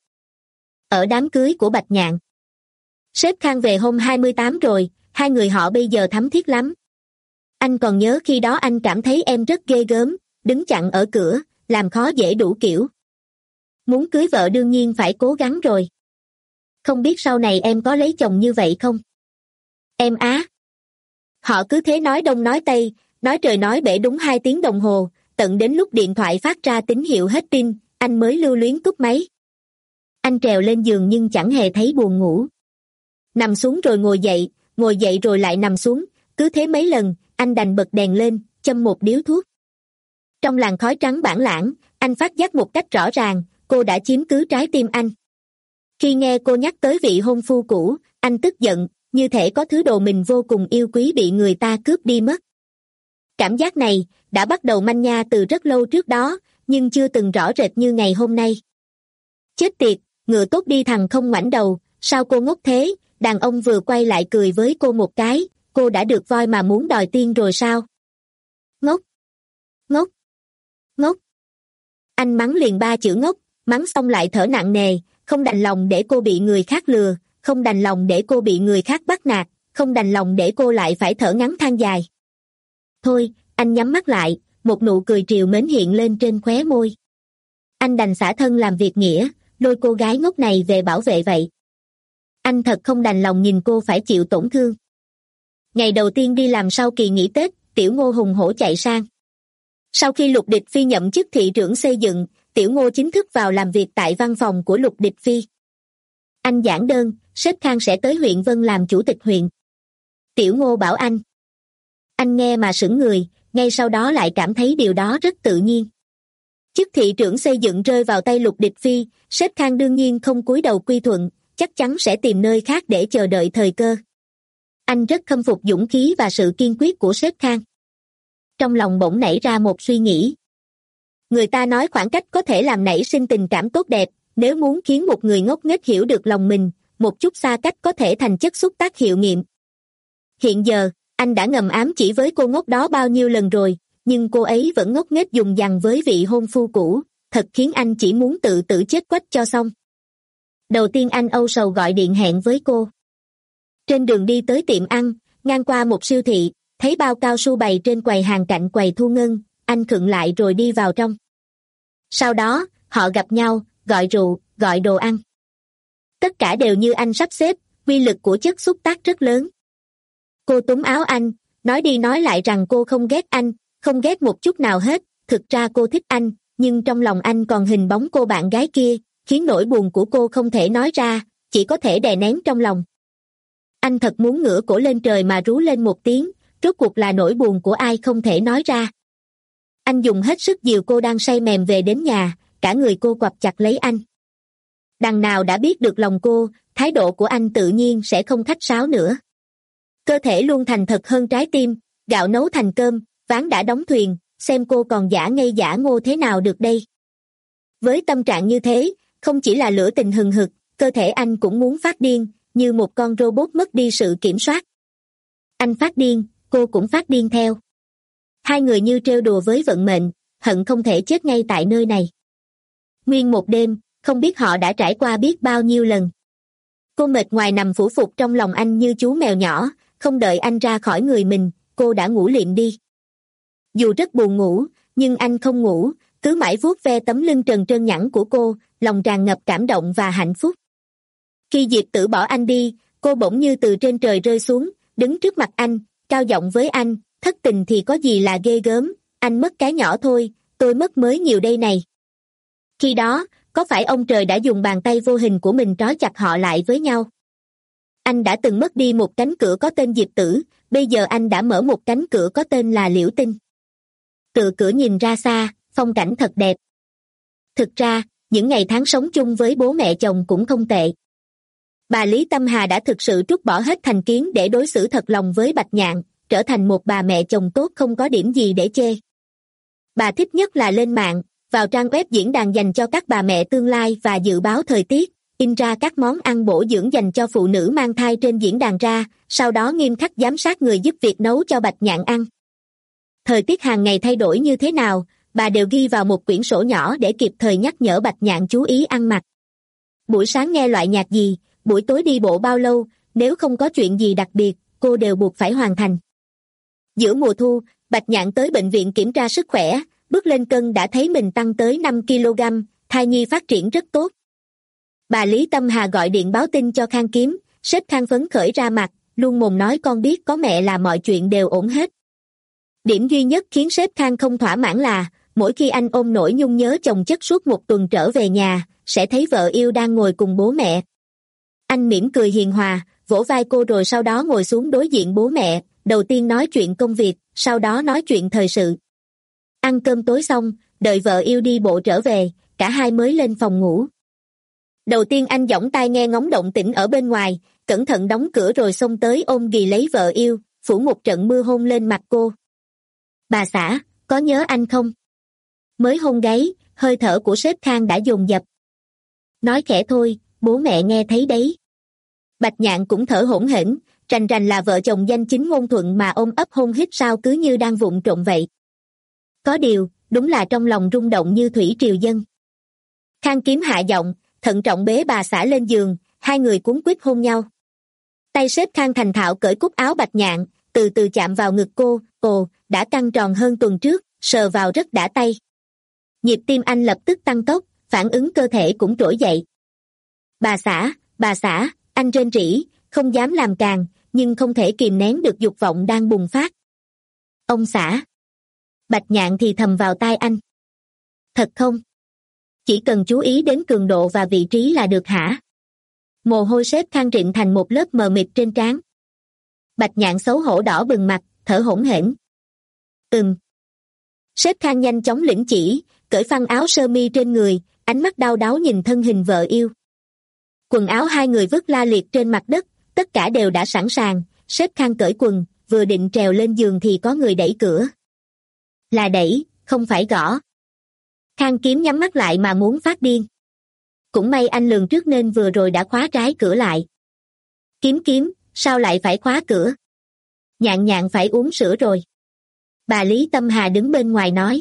Ở đám cưới của Bạch Nhạn. Sếp Khang về hôm hai mươi tám rồi, hai người họ bây giờ thắm thiết lắm. Anh còn nhớ khi đó anh cảm thấy em rất ghê gớm, đứng chặn ở cửa, làm khó dễ đủ kiểu. Muốn cưới vợ đương nhiên phải cố gắng rồi. Không biết sau này em có lấy chồng như vậy không? Em á. Họ cứ thế nói đông nói tây, nói trời nói bể đúng hai tiếng đồng hồ, tận đến lúc điện thoại phát ra tín hiệu hết pin, anh mới lưu luyến cúp máy. Anh trèo lên giường nhưng chẳng hề thấy buồn ngủ. Nằm xuống rồi ngồi dậy, ngồi dậy rồi lại nằm xuống, cứ thế mấy lần, anh đành bật đèn lên, châm một điếu thuốc. Trong làn khói trắng bản lãng, anh phát giác một cách rõ ràng, cô đã chiếm cứ trái tim anh. Khi nghe cô nhắc tới vị hôn phu cũ, anh tức giận, như thể có thứ đồ mình vô cùng yêu quý bị người ta cướp đi mất. Cảm giác này đã bắt đầu manh nha từ rất lâu trước đó, nhưng chưa từng rõ rệt như ngày hôm nay. Chết tiệt, ngựa tốt đi thằng không ngoảnh đầu, sao cô ngốc thế? Đàn ông vừa quay lại cười với cô một cái, cô đã được voi mà muốn đòi tiên rồi sao? Ngốc! Ngốc! Ngốc! Anh mắng liền ba chữ ngốc, mắng xong lại thở nặng nề, không đành lòng để cô bị người khác lừa, không đành lòng để cô bị người khác bắt nạt, không đành lòng để cô lại phải thở ngắn than dài. Thôi, anh nhắm mắt lại, một nụ cười trìu mến hiện lên trên khóe môi. Anh đành xả thân làm việc nghĩa, lôi cô gái ngốc này về bảo vệ vậy. Anh thật không đành lòng nhìn cô phải chịu tổn thương. Ngày đầu tiên đi làm sau kỳ nghỉ Tết, Tiểu Ngô hùng hổ chạy sang. Sau khi Lục Địch Phi nhậm chức thị trưởng xây dựng, Tiểu Ngô chính thức vào làm việc tại văn phòng của Lục Địch Phi. Anh giảng đơn, sếp Khang sẽ tới huyện Vân làm chủ tịch huyện. Tiểu Ngô bảo anh. Anh nghe mà sững người, ngay sau đó lại cảm thấy điều đó rất tự nhiên. Chức thị trưởng xây dựng rơi vào tay Lục Địch Phi, sếp Khang đương nhiên không cúi đầu quy thuận, chắc chắn sẽ tìm nơi khác để chờ đợi thời cơ. Anh rất khâm phục dũng khí và sự kiên quyết của sếp Khang. Trong lòng bỗng nảy ra một suy nghĩ. Người ta nói khoảng cách có thể làm nảy sinh tình cảm tốt đẹp, nếu muốn khiến một người ngốc nghếch hiểu được lòng mình, một chút xa cách có thể thành chất xúc tác hiệu nghiệm. Hiện giờ, anh đã ngầm ám chỉ với cô ngốc đó bao nhiêu lần rồi, nhưng cô ấy vẫn ngốc nghếch dùng dằng với vị hôn phu cũ, thật khiến anh chỉ muốn tự tử chết quách cho xong. Đầu tiên anh âu sầu gọi điện hẹn với cô. Trên đường đi tới tiệm ăn, ngang qua một siêu thị, thấy bao cao su bày trên quầy hàng cạnh quầy thu ngân, anh khựng lại rồi đi vào trong. Sau đó, họ gặp nhau, gọi rượu, gọi đồ ăn. Tất cả đều như anh sắp xếp, uy lực của chất xúc tác rất lớn. Cô túm áo anh, nói đi nói lại rằng cô không ghét anh, không ghét một chút nào hết, thực ra cô thích anh, nhưng trong lòng anh còn hình bóng cô bạn gái kia, khiến nỗi buồn của cô không thể nói ra, chỉ có thể đè nén trong lòng. Anh thật muốn ngửa cổ lên trời mà rú lên một tiếng, rốt cuộc là nỗi buồn của ai không thể nói ra. Anh dùng hết sức dìu cô đang say mềm về đến nhà, cả người cô quặp chặt lấy anh. Đằng nào đã biết được lòng cô, thái độ của anh tự nhiên sẽ không khách sáo nữa. Cơ thể luôn thành thật hơn trái tim, gạo nấu thành cơm, ván đã đóng thuyền, xem cô còn giả ngây giả ngô thế nào được đây. Với tâm trạng như thế, không chỉ là lửa tình hừng hực, cơ thể anh cũng muốn phát điên, như một con robot mất đi sự kiểm soát. Anh phát điên, cô cũng phát điên theo. Hai người như trêu đùa với vận mệnh, hận không thể chết ngay tại nơi này. Nguyên một đêm, không biết họ đã trải qua biết bao nhiêu lần. Cô mệt ngoài nằm phủ phục trong lòng anh như chú mèo nhỏ, không đợi anh ra khỏi người mình, cô đã ngủ liệm đi. Dù rất buồn ngủ, nhưng anh không ngủ, cứ mãi vuốt ve tấm lưng trần trơn nhẵn của cô, lòng tràn ngập cảm động và hạnh phúc. Khi Diệp Tử bỏ anh đi, cô bỗng như từ trên trời rơi xuống, đứng trước mặt anh, cao giọng với anh, thất tình thì có gì là ghê gớm, anh mất cái nhỏ thôi, tôi mất mới nhiều đây này. Khi đó, có phải ông trời đã dùng bàn tay vô hình của mình trói chặt họ lại với nhau? Anh đã từng mất đi một cánh cửa có tên Diệp Tử, bây giờ anh đã mở một cánh cửa có tên là Liễu Tinh. Từ cửa nhìn ra xa, phong cảnh thật đẹp. Thực ra, những ngày tháng sống chung với bố mẹ chồng cũng không tệ. Bà Lý Tâm Hà đã thực sự trút bỏ hết thành kiến để đối xử thật lòng với Bạch Nhạn, trở thành một bà mẹ chồng tốt không có điểm gì để chê. Bà thích nhất là lên mạng, vào trang web diễn đàn dành cho các bà mẹ tương lai và dự báo thời tiết, in ra các món ăn bổ dưỡng dành cho phụ nữ mang thai trên diễn đàn ra, sau đó nghiêm khắc giám sát người giúp việc nấu cho Bạch Nhạn ăn. Thời tiết hàng ngày thay đổi như thế nào, bà đều ghi vào một quyển sổ nhỏ để kịp thời nhắc nhở Bạch Nhạn chú ý ăn mặc. Buổi sáng nghe loại nhạc gì, buổi tối đi bộ bao lâu, nếu không có chuyện gì đặc biệt, cô đều buộc phải hoàn thành. Giữa mùa thu, Bạch Nhạn tới bệnh viện kiểm tra sức khỏe, bước lên cân đã thấy mình tăng tới năm ki lô gam, thai nhi phát triển rất tốt. Bà Lý Tâm Hà gọi điện báo tin cho Khang Kiếm, sếp Khang phấn khởi ra mặt, luôn mồm nói con biết có mẹ là mọi chuyện đều ổn hết. Điểm duy nhất khiến sếp Khang không thỏa mãn là, mỗi khi anh ôm nỗi nhung nhớ chồng chất suốt một tuần trở về nhà, sẽ thấy vợ yêu đang ngồi cùng bố mẹ. Anh mỉm cười hiền hòa, vỗ vai cô rồi sau đó ngồi xuống đối diện bố mẹ, đầu tiên nói chuyện công việc, sau đó nói chuyện thời sự. Ăn cơm tối xong, đợi vợ yêu đi bộ trở về, cả hai mới lên phòng ngủ. Đầu tiên anh giỏng tai nghe ngóng động tĩnh ở bên ngoài, cẩn thận đóng cửa rồi xông tới ôm ghì lấy vợ yêu, phủ một trận mưa hôn lên mặt cô. Bà xã, có nhớ anh không? Mới hôn gáy, hơi thở của sếp Khang đã dồn dập. Nói khẽ thôi, bố mẹ nghe thấy đấy. Bạch Nhạn cũng thở hổn hển, rành rành là vợ chồng danh chính ngôn thuận mà ôm ấp hôn hít sao cứ như đang vụng trộm vậy. Có điều, đúng là trong lòng rung động như thủy triều dâng. Khang Kiếm hạ giọng, thận trọng bế bà xã lên giường, hai người cuốn quýt hôn nhau. Tay sếp Khang thành thạo cởi cúc áo Bạch Nhạn, từ từ chạm vào ngực cô, ồ, đã căng tròn hơn tuần trước, sờ vào rất đã tay. Nhịp tim anh lập tức tăng tốc, phản ứng cơ thể cũng trỗi dậy. Bà xã, bà xã, anh rên rỉ, không dám làm càng, nhưng không thể kìm nén được dục vọng đang bùng phát. Ông xã. Bạch Nhạn thì thầm vào tai anh. Thật không? Chỉ cần chú ý đến cường độ và vị trí là được hả? Mồ hôi sếp Khang rịn thành một lớp mờ mịt trên trán. Bạch Nhạn xấu hổ đỏ bừng mặt, thở hổn hển. Ừm. Sếp Khang nhanh chóng lĩnh chỉ, cởi phăng áo sơ mi trên người, ánh mắt đau đáu nhìn thân hình vợ yêu. Quần áo hai người vứt la liệt trên mặt đất, tất cả đều đã sẵn sàng, sếp Khang cởi quần, vừa định trèo lên giường thì có người đẩy cửa. Là đẩy, không phải gõ. Khang Kiếm nhắm mắt lại mà muốn phát điên. Cũng may anh lường trước nên vừa rồi đã khóa trái cửa lại. Kiếm Kiếm, sao lại phải khóa cửa? Nhạn Nhạn phải uống sữa rồi. Bà Lý Tâm Hà đứng bên ngoài nói.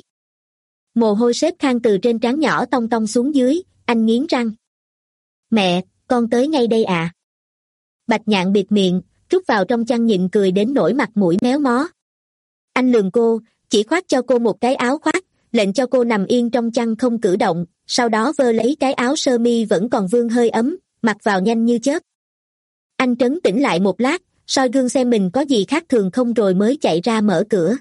Mồ hôi sếp Khang từ trên trán nhỏ tông tông xuống dưới, anh nghiến răng. Mẹ, con tới ngay đây à? Bạch Nhạn bịt miệng, rút vào trong chăn nhịn cười đến nỗi mặt mũi méo mó. Anh lườm cô, chỉ khoác cho cô một cái áo khoác, lệnh cho cô nằm yên trong chăn không cử động, sau đó vơ lấy cái áo sơ mi vẫn còn vương hơi ấm, mặc vào nhanh như chớp. Anh trấn tĩnh lại một lát, soi gương xem mình có gì khác thường không rồi mới chạy ra mở cửa.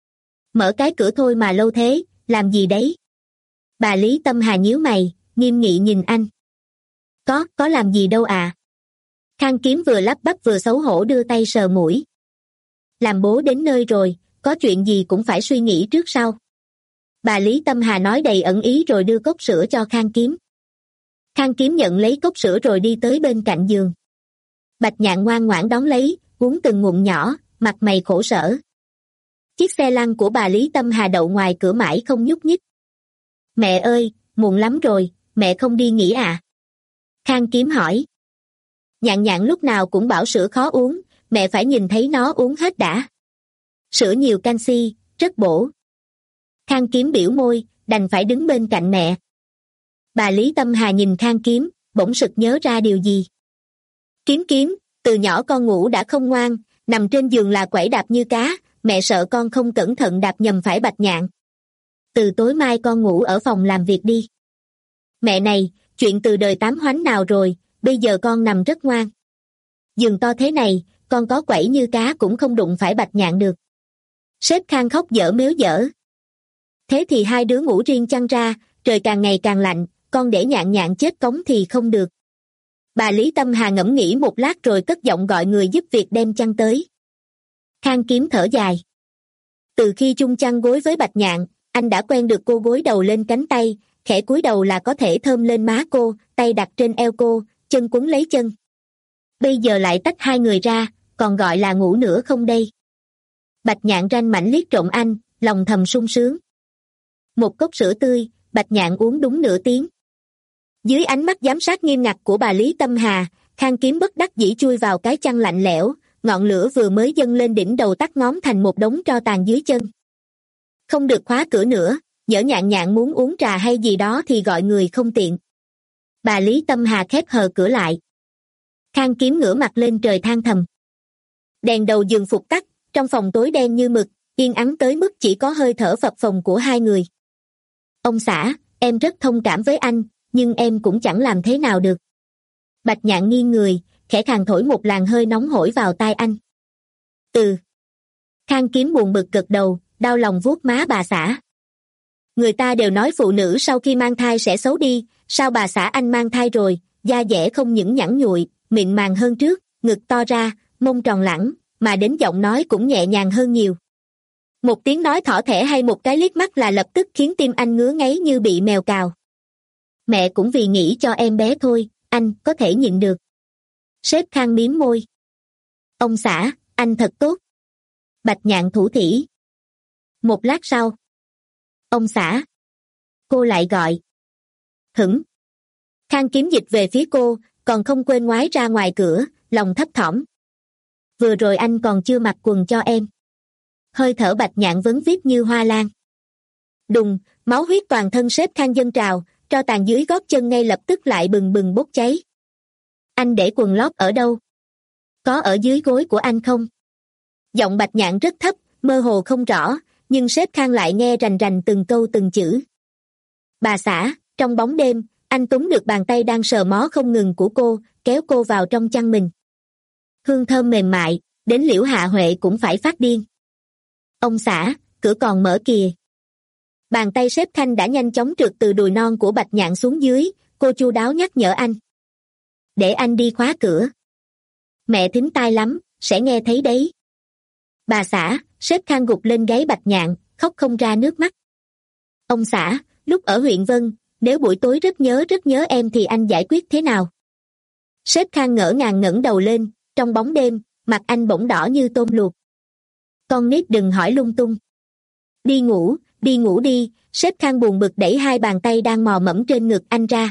Mở cái cửa thôi mà lâu thế, làm gì đấy? Bà Lý Tâm Hà nhíu mày, nghiêm nghị nhìn anh. Có, có làm gì đâu à? Khang Kiếm vừa lắp bắp vừa xấu hổ đưa tay sờ mũi. Làm bố đến nơi rồi, có chuyện gì cũng phải suy nghĩ trước sau. Bà Lý Tâm Hà nói đầy ẩn ý rồi đưa cốc sữa cho Khang Kiếm. Khang Kiếm nhận lấy cốc sữa rồi đi tới bên cạnh giường. Bạch Nhạn ngoan ngoãn đón lấy, uống từng ngụm nhỏ, mặt mày khổ sở. Chiếc xe lăn của bà Lý Tâm Hà đậu ngoài cửa mãi không nhúc nhích. Mẹ ơi, muộn lắm rồi, mẹ không đi nghỉ à? Khang Kiếm hỏi. Nhạn Nhạn lúc nào cũng bảo sữa khó uống, mẹ phải nhìn thấy nó uống hết đã. Sữa nhiều canxi, rất bổ. Khang Kiếm biểu môi, đành phải đứng bên cạnh mẹ. Bà Lý Tâm Hà nhìn Khang Kiếm, bỗng sực nhớ ra điều gì. Kiếm Kiếm, từ nhỏ con ngủ đã không ngoan, nằm trên giường là quẩy đạp như cá, mẹ sợ con không cẩn thận đạp nhầm phải Bạch Nhạn. Từ tối mai con ngủ ở phòng làm việc đi. Mẹ này, chuyện từ đời tám hoánh nào rồi, bây giờ con nằm rất ngoan. Giường to thế này, con có quẩy như cá cũng không đụng phải Bạch Nhạn được. Sếp Khang khóc dở méo dở. Thế thì hai đứa ngủ riêng chăn ra, trời càng ngày càng lạnh, con để Nhạn Nhạn chết cống thì không được. Bà Lý Tâm Hà ngẫm nghĩ một lát rồi cất giọng gọi người giúp việc đem chăn tới. Khang Kiếm thở dài. Từ khi chung chăn gối với Bạch Nhạn, anh đã quen được cô gối đầu lên cánh tay, khẽ cúi đầu là có thể thơm lên má cô, tay đặt trên eo cô, chân quấn lấy chân. Bây giờ lại tách hai người ra, còn gọi là ngủ nữa không đây? Bạch Nhạn ranh mảnh liếc trộm anh, lòng thầm sung sướng. Một cốc sữa tươi, Bạch Nhạn uống đúng nửa tiếng. Dưới ánh mắt giám sát nghiêm ngặt của bà Lý Tâm Hà, Khang Kiếm bất đắc dĩ chui vào cái chăn lạnh lẽo, ngọn lửa vừa mới dâng lên đỉnh đầu tắt ngóm thành một đống tro tàn dưới chân. Không được khóa cửa nữa, nhỡ Nhạn Nhạn muốn uống trà hay gì đó thì gọi người không tiện. Bà Lý Tâm Hà khép hờ cửa lại. Khang Kiếm ngửa mặt lên trời than thầm. Đèn đầu giường phục tắt, trong phòng tối đen như mực, yên ắng tới mức chỉ có hơi thở phập phồng của hai người. Ông xã, em rất thông cảm với anh, nhưng em cũng chẳng làm thế nào được. Bạch Nhạn nghiêng người, khẽ khàng thổi một làn hơi nóng hổi vào tai anh. Ừ. Khang Kiếm buồn bực gật đầu, đau lòng vuốt má bà xã. Người ta đều nói phụ nữ sau khi mang thai sẽ xấu đi, sao bà xã anh mang thai rồi, da dẻ không những nhẵn nhụi, mịn màng hơn trước, ngực to ra, mông tròn lẳng, mà đến giọng nói cũng nhẹ nhàng hơn nhiều. Một tiếng nói thỏ thẻ hay một cái liếc mắt là lập tức khiến tim anh ngứa ngáy như bị mèo cào. Mẹ cũng vì nghĩ cho em bé thôi, anh có thể nhịn được. Sếp Khang mím môi. Ông xã, anh thật tốt. Bạch Nhạn thủ thỉ. Một lát sau. Ông xã. Cô lại gọi. Hửng. Khang Kiếm dịch về phía cô, còn không quên ngoái ra ngoài cửa, lòng thấp thỏm. Vừa rồi anh còn chưa mặc quần cho em. Hơi thở Bạch Nhạn vấn vít như hoa lan. Đùng, máu huyết toàn thân sếp Khang dâng trào, tro tàn dưới gót chân ngay lập tức lại bừng bừng bốc cháy. Anh để quần lót ở đâu? Có ở dưới gối của anh không? Giọng Bạch Nhạn rất thấp, mơ hồ không rõ, nhưng sếp Khang lại nghe rành rành từng câu từng chữ. Bà xã, trong bóng đêm, anh túm được bàn tay đang sờ mó không ngừng của cô, kéo cô vào trong chăn mình. Hương thơm mềm mại, đến Liễu Hạ Huệ cũng phải phát điên. Ông xã, cửa còn mở kìa. Bàn tay sếp Khanh đã nhanh chóng trượt từ đùi non của Bạch Nhạn xuống dưới, cô chu đáo nhắc nhở anh. Để anh đi khóa cửa. Mẹ thính tai lắm, sẽ nghe thấy đấy. Bà xã, sếp Khang gục lên gáy Bạch Nhạn, khóc không ra nước mắt. Ông xã, lúc ở huyện Vân, nếu buổi tối rất nhớ rất nhớ em thì anh giải quyết thế nào? Sếp Khang ngỡ ngàng ngẩng đầu lên, trong bóng đêm, mặt anh bỗng đỏ như tôm luộc. Con nít đừng hỏi lung tung. Đi ngủ, đi ngủ đi, sếp Khang buồn bực đẩy hai bàn tay đang mò mẫm trên ngực anh ra.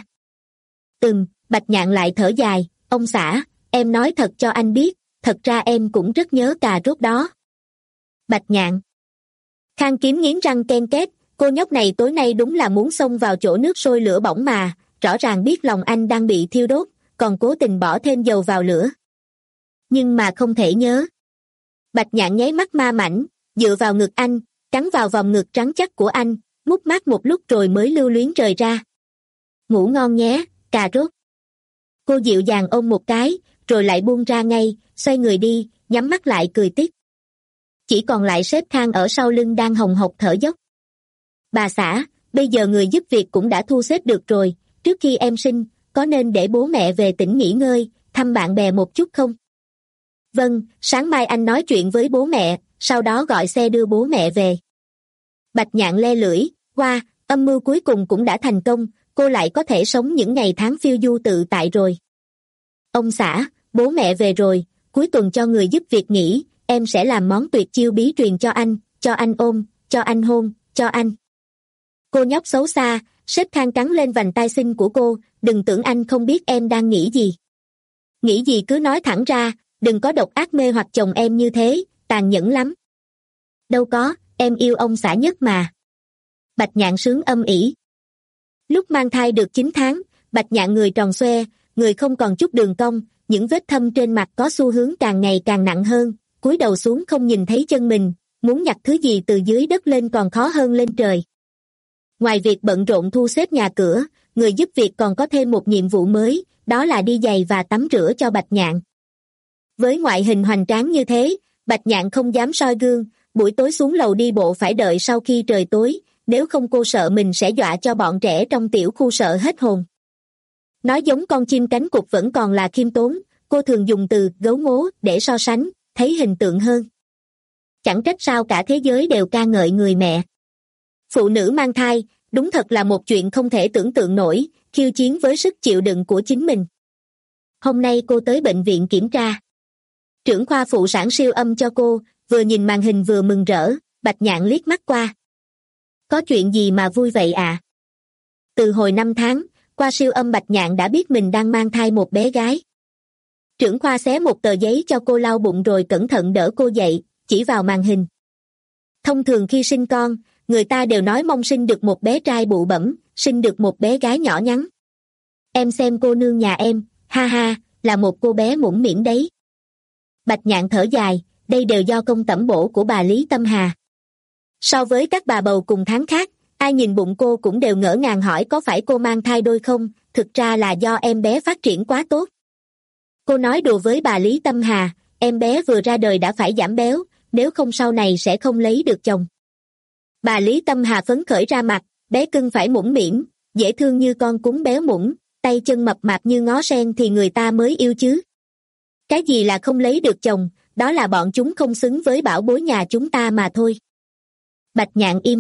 Ừm, Bạch Nhạn lại thở dài, ông xã, em nói thật cho anh biết, thật ra em cũng rất nhớ cà rốt đó. Bạch Nhạn. Khang Kiếm nghiến răng ken két, cô nhóc này tối nay đúng là muốn xông vào chỗ nước sôi lửa bỏng mà, rõ ràng biết lòng anh đang bị thiêu đốt, còn cố tình bỏ thêm dầu vào lửa. Nhưng mà không thể nhớ. Bạch Nhạn nháy mắt ma mảnh, dựa vào ngực anh, cắn vào vòng ngực trắng chắc của anh, mút mát một lúc rồi mới lưu luyến rời ra. Ngủ ngon nhé, cà rốt. Cô dịu dàng ôm một cái, rồi lại buông ra ngay, xoay người đi, nhắm mắt lại cười tít. Chỉ còn lại sếp Khang ở sau lưng đang hồng hộc thở dốc. Bà xã, bây giờ người giúp việc cũng đã thu xếp được rồi, trước khi em sinh, có nên để bố mẹ về tỉnh nghỉ ngơi, thăm bạn bè một chút không? Vâng, sáng mai anh nói chuyện với bố mẹ, sau đó gọi xe đưa bố mẹ về. Bạch Nhạn le lưỡi, qua, âm mưu cuối cùng cũng đã thành công, cô lại có thể sống những ngày tháng phiêu du tự tại rồi. Ông xã, bố mẹ về rồi, cuối tuần cho người giúp việc nghỉ, em sẽ làm món tuyệt chiêu bí truyền cho anh, cho anh ôm, cho anh hôn, cho anh. Cô nhóc xấu xa, sếp Khang cắn lên vành tai xinh của cô, đừng tưởng anh không biết em đang nghĩ gì. Nghĩ gì cứ nói thẳng ra, đừng có độc ác mê hoặc chồng em như thế, tàn nhẫn lắm. Đâu có, em yêu ông xã nhất mà. Bạch Nhạn sướng âm ỉ. Lúc mang thai được chín tháng, Bạch Nhạn người tròn xoe, người không còn chút đường cong, những vết thâm trên mặt có xu hướng càng ngày càng nặng hơn, cúi đầu xuống không nhìn thấy chân mình, muốn nhặt thứ gì từ dưới đất lên còn khó hơn lên trời. Ngoài việc bận rộn thu xếp nhà cửa, người giúp việc còn có thêm một nhiệm vụ mới, đó là đi giày và tắm rửa cho Bạch Nhạn. Với ngoại hình hoành tráng như thế, Bạch Nhạn không dám soi gương, buổi tối xuống lầu đi bộ phải đợi sau khi trời tối, nếu không cô sợ mình sẽ dọa cho bọn trẻ trong tiểu khu sợ hết hồn. Nói giống con chim cánh cụt vẫn còn là khiêm tốn, cô thường dùng từ gấu ngố để so sánh, thấy hình tượng hơn. Chẳng trách sao cả thế giới đều ca ngợi người mẹ. Phụ nữ mang thai, đúng thật là một chuyện không thể tưởng tượng nổi, khiêu chiến với sức chịu đựng của chính mình. Hôm nay cô tới bệnh viện kiểm tra. Trưởng khoa phụ sản siêu âm cho cô, vừa nhìn màn hình vừa mừng rỡ, Bạch Nhạn liếc mắt qua. Có chuyện gì mà vui vậy à? Từ hồi năm tháng, qua siêu âm Bạch Nhạn đã biết mình đang mang thai một bé gái. Trưởng khoa xé một tờ giấy cho cô lau bụng rồi cẩn thận đỡ cô dậy, chỉ vào màn hình. Thông thường khi sinh con, người ta đều nói mong sinh được một bé trai bụ bẫm, sinh được một bé gái nhỏ nhắn. Em xem cô nương nhà em, ha ha, là một cô bé mũm mĩm đấy. Bạch Nhạn thở dài, đây đều do công tẩm bổ của bà Lý Tâm Hà. So với các bà bầu cùng tháng khác, ai nhìn bụng cô cũng đều ngỡ ngàng hỏi có phải cô mang thai đôi không, thực ra là do em bé phát triển quá tốt. Cô nói đùa với bà Lý Tâm Hà, em bé vừa ra đời đã phải giảm béo, nếu không sau này sẽ không lấy được chồng. Bà Lý Tâm Hà phấn khởi ra mặt, bé cưng phải mũm mĩm, dễ thương như con cún béo mũm, tay chân mập mạp như ngó sen thì người ta mới yêu chứ. Cái gì là không lấy được chồng, đó là bọn chúng không xứng với bảo bối nhà chúng ta mà thôi. Bạch Nhạn im.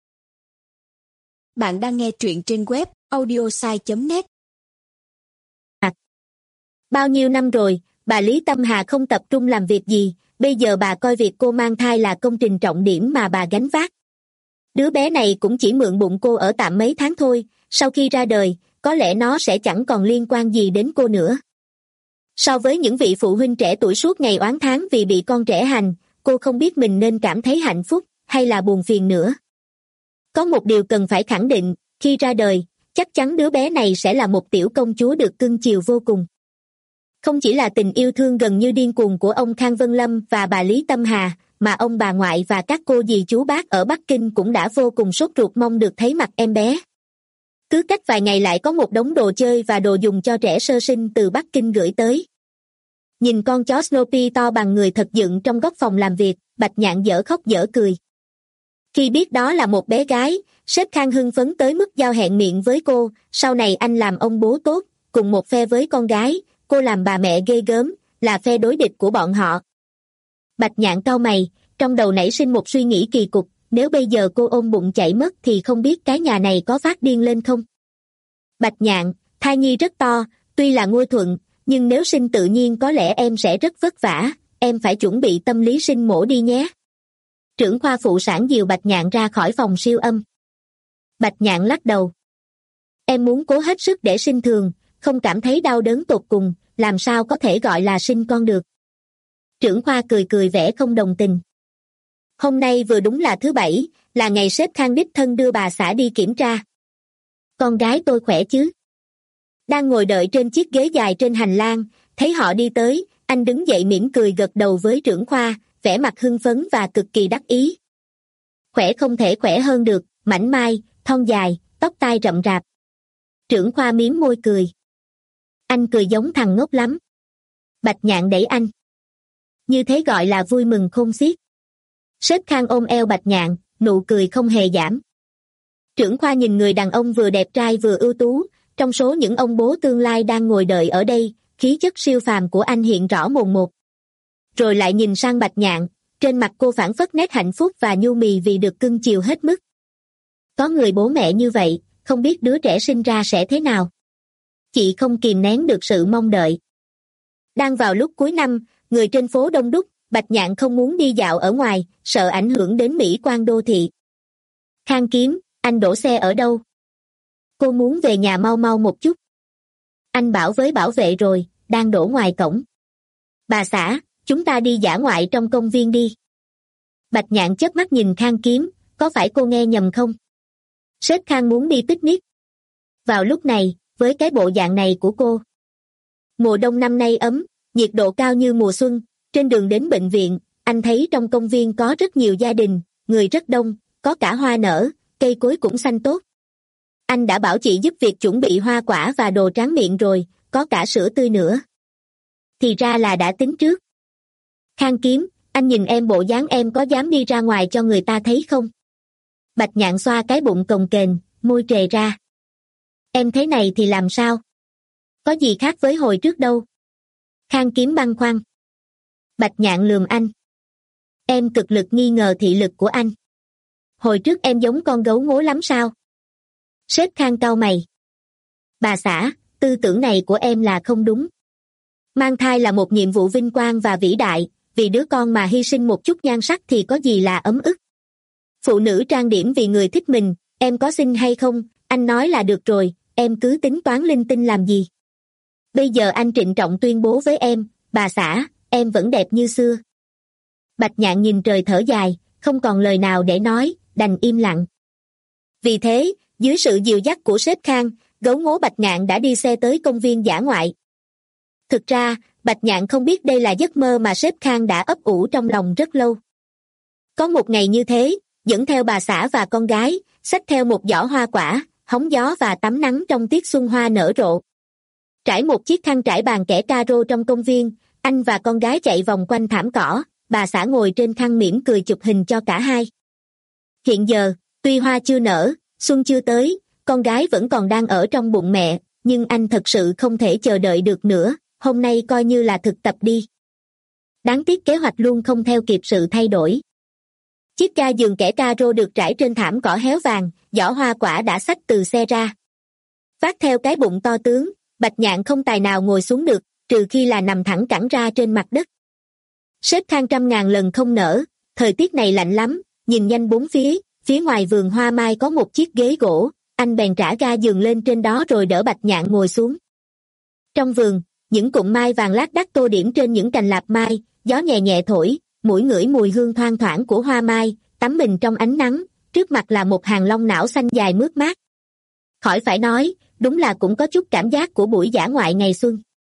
Bạn đang nghe truyện trên web audiosai chấm net. À, bao nhiêu năm rồi, bà Lý Tâm Hà không tập trung làm việc gì, bây giờ bà coi việc cô mang thai là công trình trọng điểm mà bà gánh vác. Đứa bé này cũng chỉ mượn bụng cô ở tạm mấy tháng thôi, sau khi ra đời, có lẽ nó sẽ chẳng còn liên quan gì đến cô nữa. So với những vị phụ huynh trẻ tuổi suốt ngày oán thán vì bị con trẻ hành, cô không biết mình nên cảm thấy hạnh phúc hay là buồn phiền nữa. Có một điều cần phải khẳng định, khi ra đời, chắc chắn đứa bé này sẽ là một tiểu công chúa được cưng chiều vô cùng. Không chỉ là tình yêu thương gần như điên cuồng của ông Khang Vân Lâm và bà Lý Tâm Hà, mà ông bà ngoại và các cô dì chú bác ở Bắc Kinh cũng đã vô cùng sốt ruột mong được thấy mặt em bé. Cứ cách vài ngày lại có một đống đồ chơi và đồ dùng cho trẻ sơ sinh từ Bắc Kinh gửi tới. Nhìn con chó Snoopy to bằng người thật dựng trong góc phòng làm việc, Bạch Nhạn dở khóc dở cười. Khi biết đó là một bé gái, sếp Khang hưng phấn tới mức giao hẹn miệng với cô, sau này anh làm ông bố tốt, cùng một phe với con gái, cô làm bà mẹ ghê gớm, là phe đối địch của bọn họ. Bạch Nhạn cau mày, trong đầu nảy sinh một suy nghĩ kỳ cục, nếu bây giờ cô ôm bụng chạy mất thì không biết cái nhà này có phát điên lên không? Bạch Nhạn, thai nhi rất to, tuy là ngôi thuận, nhưng nếu sinh tự nhiên có lẽ em sẽ rất vất vả, em phải chuẩn bị tâm lý sinh mổ đi nhé. Trưởng khoa phụ sản dìu Bạch Nhạn ra khỏi phòng siêu âm. Bạch Nhạn lắc đầu. Em muốn cố hết sức để sinh thường, không cảm thấy đau đớn tột cùng, làm sao có thể gọi là sinh con được. Trưởng khoa cười cười vẻ không đồng tình. Hôm nay vừa đúng là thứ bảy, là ngày sếp Khang đích thân đưa bà xã đi kiểm tra. Con gái tôi khỏe chứ? Đang ngồi đợi trên chiếc ghế dài trên hành lang, thấy họ đi tới, Anh đứng dậy mỉm cười gật đầu với trưởng khoa, vẻ mặt hưng phấn và cực kỳ đắc ý. Khỏe không thể khỏe hơn được, mảnh mai, thon dài, tóc tai rậm rạp. Trưởng khoa mím môi cười. Anh cười giống thằng ngốc lắm. Bạch Nhạn đẩy anh. Như thế gọi là vui mừng khôn xiết. Sếp Khang ôm eo Bạch Nhạn, nụ cười không hề giảm. Trưởng khoa nhìn người đàn ông vừa đẹp trai vừa ưu tú, trong số những ông bố tương lai đang ngồi đợi ở đây, khí chất siêu phàm của anh hiện rõ mồn một. Rồi lại nhìn sang Bạch Nhạn, trên mặt cô phảng phất nét hạnh phúc và nhu mì vì được cưng chiều hết mức. Có người bố mẹ như vậy, không biết đứa trẻ sinh ra sẽ thế nào. Chị không kìm nén được sự mong đợi. Đang vào lúc cuối năm, người trên phố đông đúc, Bạch Nhạn không muốn đi dạo ở ngoài, sợ ảnh hưởng đến mỹ quan đô thị. Khang Kiếm, anh đổ xe ở đâu? Cô muốn về nhà mau mau một chút. Anh bảo với bảo vệ rồi, đang đổ ngoài cổng. Bà xã, chúng ta đi dã ngoại trong công viên đi. Bạch Nhạn chớp mắt nhìn Khang Kiếm, có phải cô nghe nhầm không? Sếp Khang muốn đi picnic. Vào lúc này, với cái bộ dạng này của cô. Mùa đông năm nay ấm, nhiệt độ cao như mùa xuân, trên đường đến bệnh viện, anh thấy trong công viên có rất nhiều gia đình, người rất đông, có cả hoa nở, cây cối cũng xanh tốt. Anh đã bảo chị giúp việc chuẩn bị hoa quả và đồ tráng miệng rồi, có cả sữa tươi nữa. Thì ra là đã tính trước. Khang Kiếm, anh nhìn em bộ dáng em có dám đi ra ngoài cho người ta thấy không? Bạch Nhạn xoa cái bụng cồng kềnh, môi trề ra. Em thế này thì làm sao? Có gì khác với hồi trước đâu. Khang Kiếm băn khoăn. Bạch Nhạn lườm anh. Em cực lực nghi ngờ thị lực của anh. Hồi trước em giống con gấu ngố lắm sao? Sếp Khang cau mày. Bà xã, tư tưởng này của em là không đúng. Mang thai là một nhiệm vụ vinh quang và vĩ đại, vì đứa con mà hy sinh một chút nhan sắc thì có gì là ấm ức. Phụ nữ trang điểm vì người thích mình, em có xinh hay không, anh nói là được rồi, em cứ tính toán linh tinh làm gì. Bây giờ anh trịnh trọng tuyên bố với em, bà xã, em vẫn đẹp như xưa. Bạch Nhạn nhìn trời thở dài, không còn lời nào để nói, đành im lặng. Vì thế, dưới sự dìu dắt của sếp Khang, gấu ngố Bạch Nhạn đã đi xe tới công viên dã ngoại. Thực ra, Bạch Nhạn không biết đây là giấc mơ mà sếp Khang đã ấp ủ trong lòng rất lâu. Có một ngày như thế, dẫn theo bà xã và con gái, xách theo một giỏ hoa quả, hóng gió và tắm nắng trong tiết xuân hoa nở rộ. Trải một chiếc khăn trải bàn kẻ caro trong công viên, anh và con gái chạy vòng quanh thảm cỏ, bà xã ngồi trên khăn mỉm cười chụp hình cho cả hai. Hiện giờ, tuy hoa chưa nở, xuân chưa tới, con gái vẫn còn đang ở trong bụng mẹ, nhưng anh thật sự không thể chờ đợi được nữa, hôm nay coi như là thực tập đi. Đáng tiếc kế hoạch luôn không theo kịp sự thay đổi. Chiếc ga giường kẻ caro được trải trên thảm cỏ héo vàng, giỏ hoa quả đã xách từ xe ra. Vác theo cái bụng to tướng, Bạch Nhạn không tài nào ngồi xuống được, trừ khi là nằm thẳng cẳng ra trên mặt đất. Sếp Khang trăm ngàn lần không nỡ, thời tiết này lạnh lắm, nhìn nhanh bốn phía, phía ngoài vườn hoa mai có một chiếc ghế gỗ, anh bèn trả ga giường lên trên đó rồi đỡ Bạch Nhạn ngồi xuống. Trong vườn, những cụm mai vàng lác đác tô điểm trên những cành lạp mai, gió nhẹ nhẹ thổi, mũi ngửi mùi hương thoang thoảng của hoa mai, tắm mình trong ánh nắng, trước mặt là một hàng long não xanh dài mướt mát. Khỏi phải nói, đúng là cũng có chút cảm giác của buổi dã ngoại ngày xuân.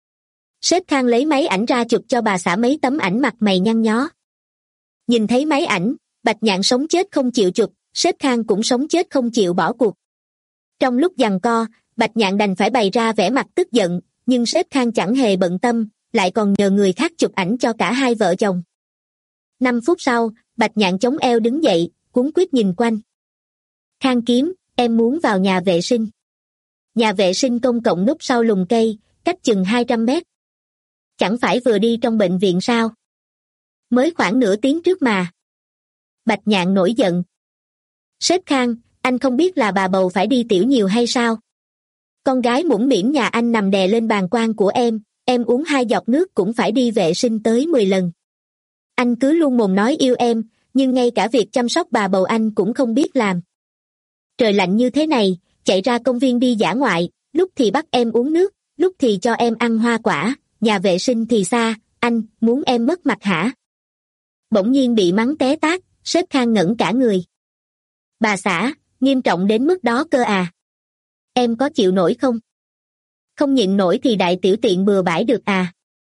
Sếp Khang lấy máy ảnh ra chụp cho bà xã mấy tấm ảnh mặt mày nhăn nhó. Nhìn thấy máy ảnh, Bạch Nhạn sống chết không chịu chụp, sếp Khang cũng sống chết không chịu bỏ cuộc. Trong lúc giằng co, Bạch Nhạn đành phải bày ra vẻ mặt tức giận, nhưng sếp Khang chẳng hề bận tâm, lại còn nhờ người khác chụp ảnh cho cả hai vợ chồng. Năm phút sau, Bạch Nhạn chống eo đứng dậy, cuống quýt nhìn quanh. Khang Kiếm, em muốn vào nhà vệ sinh. Nhà vệ sinh công cộng núp sau lùm cây, cách chừng hai trăm mét. Chẳng phải vừa đi trong bệnh viện sao? Mới khoảng nửa tiếng trước mà. Bạch Nhạn nổi giận. Sếp Khang, anh không biết là bà bầu phải đi tiểu nhiều hay sao? Con gái mũm mĩm nhà anh nằm đè lên bàng quang của em, em uống hai giọt nước cũng phải đi vệ sinh tới mười lần. Anh cứ luôn mồm nói yêu em, nhưng ngay cả việc chăm sóc bà bầu anh cũng không biết làm. Trời lạnh như thế này, chạy ra công viên đi dã ngoại, lúc thì bắt em uống nước, lúc thì cho em ăn hoa quả, nhà vệ sinh thì xa, anh, muốn em mất mặt hả? Bỗng nhiên bị mắng té tát, sếp Khang ngẩn cả người. Bà xã, nghiêm trọng đến mức đó cơ à? Em có chịu nổi không? Không nhịn nổi thì đại tiểu tiện bừa bãi được à?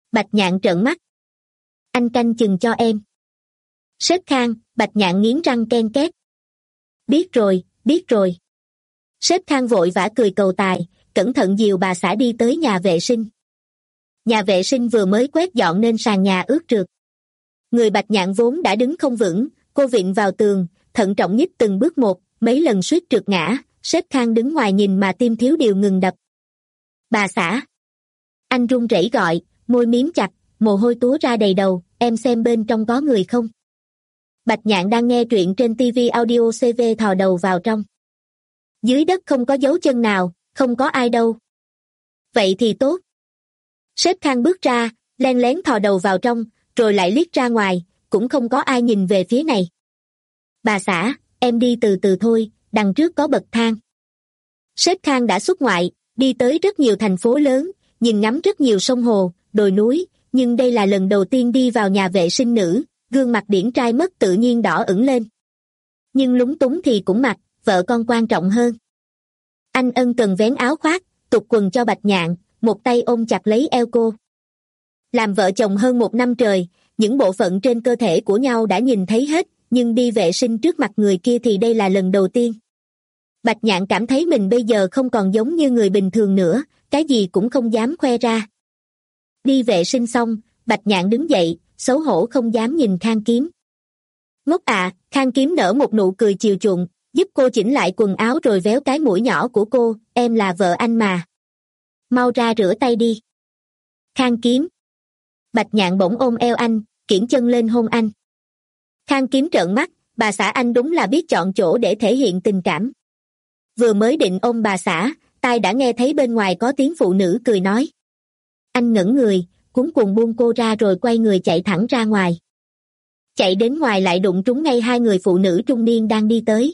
Bạch Nhạn trợn mắt. Anh canh chừng cho em. Sếp Khang, Bạch Nhạn nghiến răng ken két. Biết rồi, biết rồi. Sếp Khang vội vã cười cầu tài, cẩn thận dìu bà xã đi tới nhà vệ sinh. Nhà vệ sinh vừa mới quét dọn nên sàn nhà ướt trượt. Người Bạch Nhạn vốn đã đứng không vững, cô vịn vào tường, thận trọng nhích từng bước một, mấy lần suýt trượt ngã. Sếp Khang đứng ngoài nhìn mà tim thiếu điều ngừng đập. Bà xã. Anh run rẩy gọi, môi miếm chặt, mồ hôi túa ra đầy đầu, em xem bên trong có người không? Bạch Nhạn đang nghe truyện trên ti vi audio xê vê thò đầu vào trong. Dưới đất không có dấu chân nào, không có ai đâu. Vậy thì tốt. Sếp Khang bước ra, len lén thò đầu vào trong, rồi lại liếc ra ngoài, cũng không có ai nhìn về phía này. Bà xã, em đi từ từ thôi, đằng trước có bậc thang. Sếp Khang đã xuất ngoại, đi tới rất nhiều thành phố lớn, nhìn ngắm rất nhiều sông hồ, đồi núi, nhưng đây là lần đầu tiên đi vào nhà vệ sinh nữ, gương mặt điển trai mất tự nhiên đỏ ửng lên. Nhưng lúng túng thì cũng mặc, vợ con quan trọng hơn. Anh ân cần vén áo khoác, tục quần cho Bạch Nhạn, một tay ôm chặt lấy eo cô. Làm vợ chồng hơn một năm trời, những bộ phận trên cơ thể của nhau đã nhìn thấy hết, nhưng đi vệ sinh trước mặt người kia thì đây là lần đầu tiên. Bạch Nhạn cảm thấy mình bây giờ không còn giống như người bình thường nữa, cái gì cũng không dám khoe ra. Đi vệ sinh xong, Bạch Nhạn đứng dậy, xấu hổ không dám nhìn Khang Kiếm. Ngốc à, Khang Kiếm nở một nụ cười chiều chuộng, giúp cô chỉnh lại quần áo rồi véo cái mũi nhỏ của cô, em là vợ anh mà. Mau ra rửa tay đi. Khang Kiếm. Bạch Nhạn bỗng ôm eo anh, kiễng chân lên hôn anh. Khang Kiếm trợn mắt, bà xã anh đúng là biết chọn chỗ để thể hiện tình cảm. Vừa mới định ôm bà xã, tai đã nghe thấy bên ngoài có tiếng phụ nữ cười nói. Anh ngẩng người, cuống cuồng buông cô ra rồi quay người chạy thẳng ra ngoài. Chạy đến ngoài lại đụng trúng ngay hai người phụ nữ trung niên đang đi tới.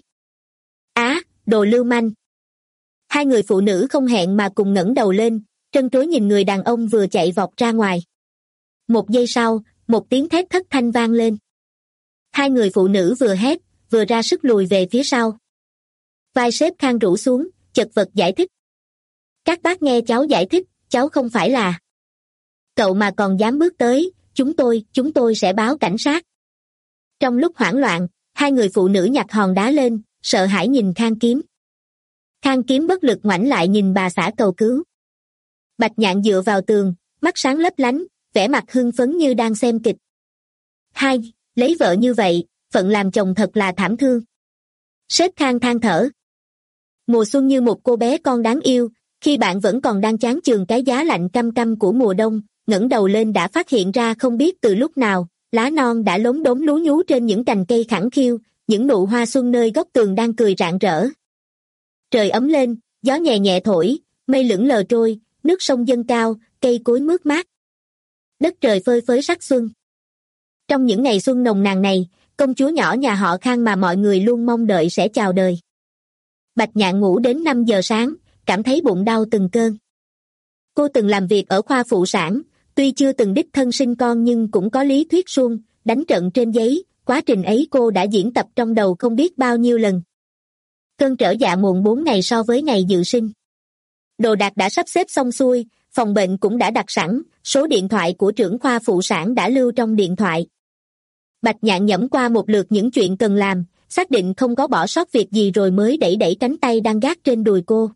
Á, đồ lưu manh. Hai người phụ nữ không hẹn mà cùng ngẩng đầu lên, trân trối nhìn người đàn ông vừa chạy vọt ra ngoài. Một giây sau, một tiếng thét thất thanh vang lên. Hai người phụ nữ vừa hét, vừa ra sức lùi về phía sau. Vai sếp Khang rũ xuống, chật vật giải thích. Các bác nghe cháu giải thích, cháu không phải là. Cậu mà còn dám bước tới, chúng tôi, chúng tôi sẽ báo cảnh sát. Trong lúc hoảng loạn, hai người phụ nữ nhặt hòn đá lên, sợ hãi nhìn Khang Kiếm. Khang Kiếm bất lực ngoảnh lại nhìn bà xã cầu cứu. Bạch Nhạn dựa vào tường, mắt sáng lấp lánh, vẻ mặt hưng phấn như đang xem kịch. Hai, lấy vợ như vậy, phận làm chồng thật là thảm thương. Sếp Khang than thở. Mùa xuân như một cô bé con đáng yêu, khi bạn vẫn còn đang chán chường cái giá lạnh căm căm của mùa đông, ngẩng đầu lên đã phát hiện ra không biết từ lúc nào, lá non đã lốm đốm lú nhú trên những cành cây khẳng khiu, những nụ hoa xuân nơi góc tường đang cười rạng rỡ. Trời ấm lên, gió nhẹ nhẹ thổi, mây lững lờ trôi, nước sông dâng cao, cây cối mướt mát. Đất trời phơi phới sắc xuân. Trong những ngày xuân nồng nàn này, công chúa nhỏ nhà họ Khang mà mọi người luôn mong đợi sẽ chào đời. Bạch Nhạn ngủ đến năm giờ sáng, cảm thấy bụng đau từng cơn. Cô từng làm việc ở khoa phụ sản, tuy chưa từng đích thân sinh con nhưng cũng có lý thuyết suông, đánh trận trên giấy, quá trình ấy cô đã diễn tập trong đầu không biết bao nhiêu lần. Cơn trở dạ muộn bốn ngày so với ngày dự sinh. Đồ đạc đã sắp xếp xong xuôi, phòng bệnh cũng đã đặt sẵn, số điện thoại của trưởng khoa phụ sản đã lưu trong điện thoại. Bạch Nhạn nhẩm qua một lượt những chuyện cần làm, xác định không có bỏ sót việc gì rồi mới đẩy đẩy cánh tay đang gác trên đùi cô.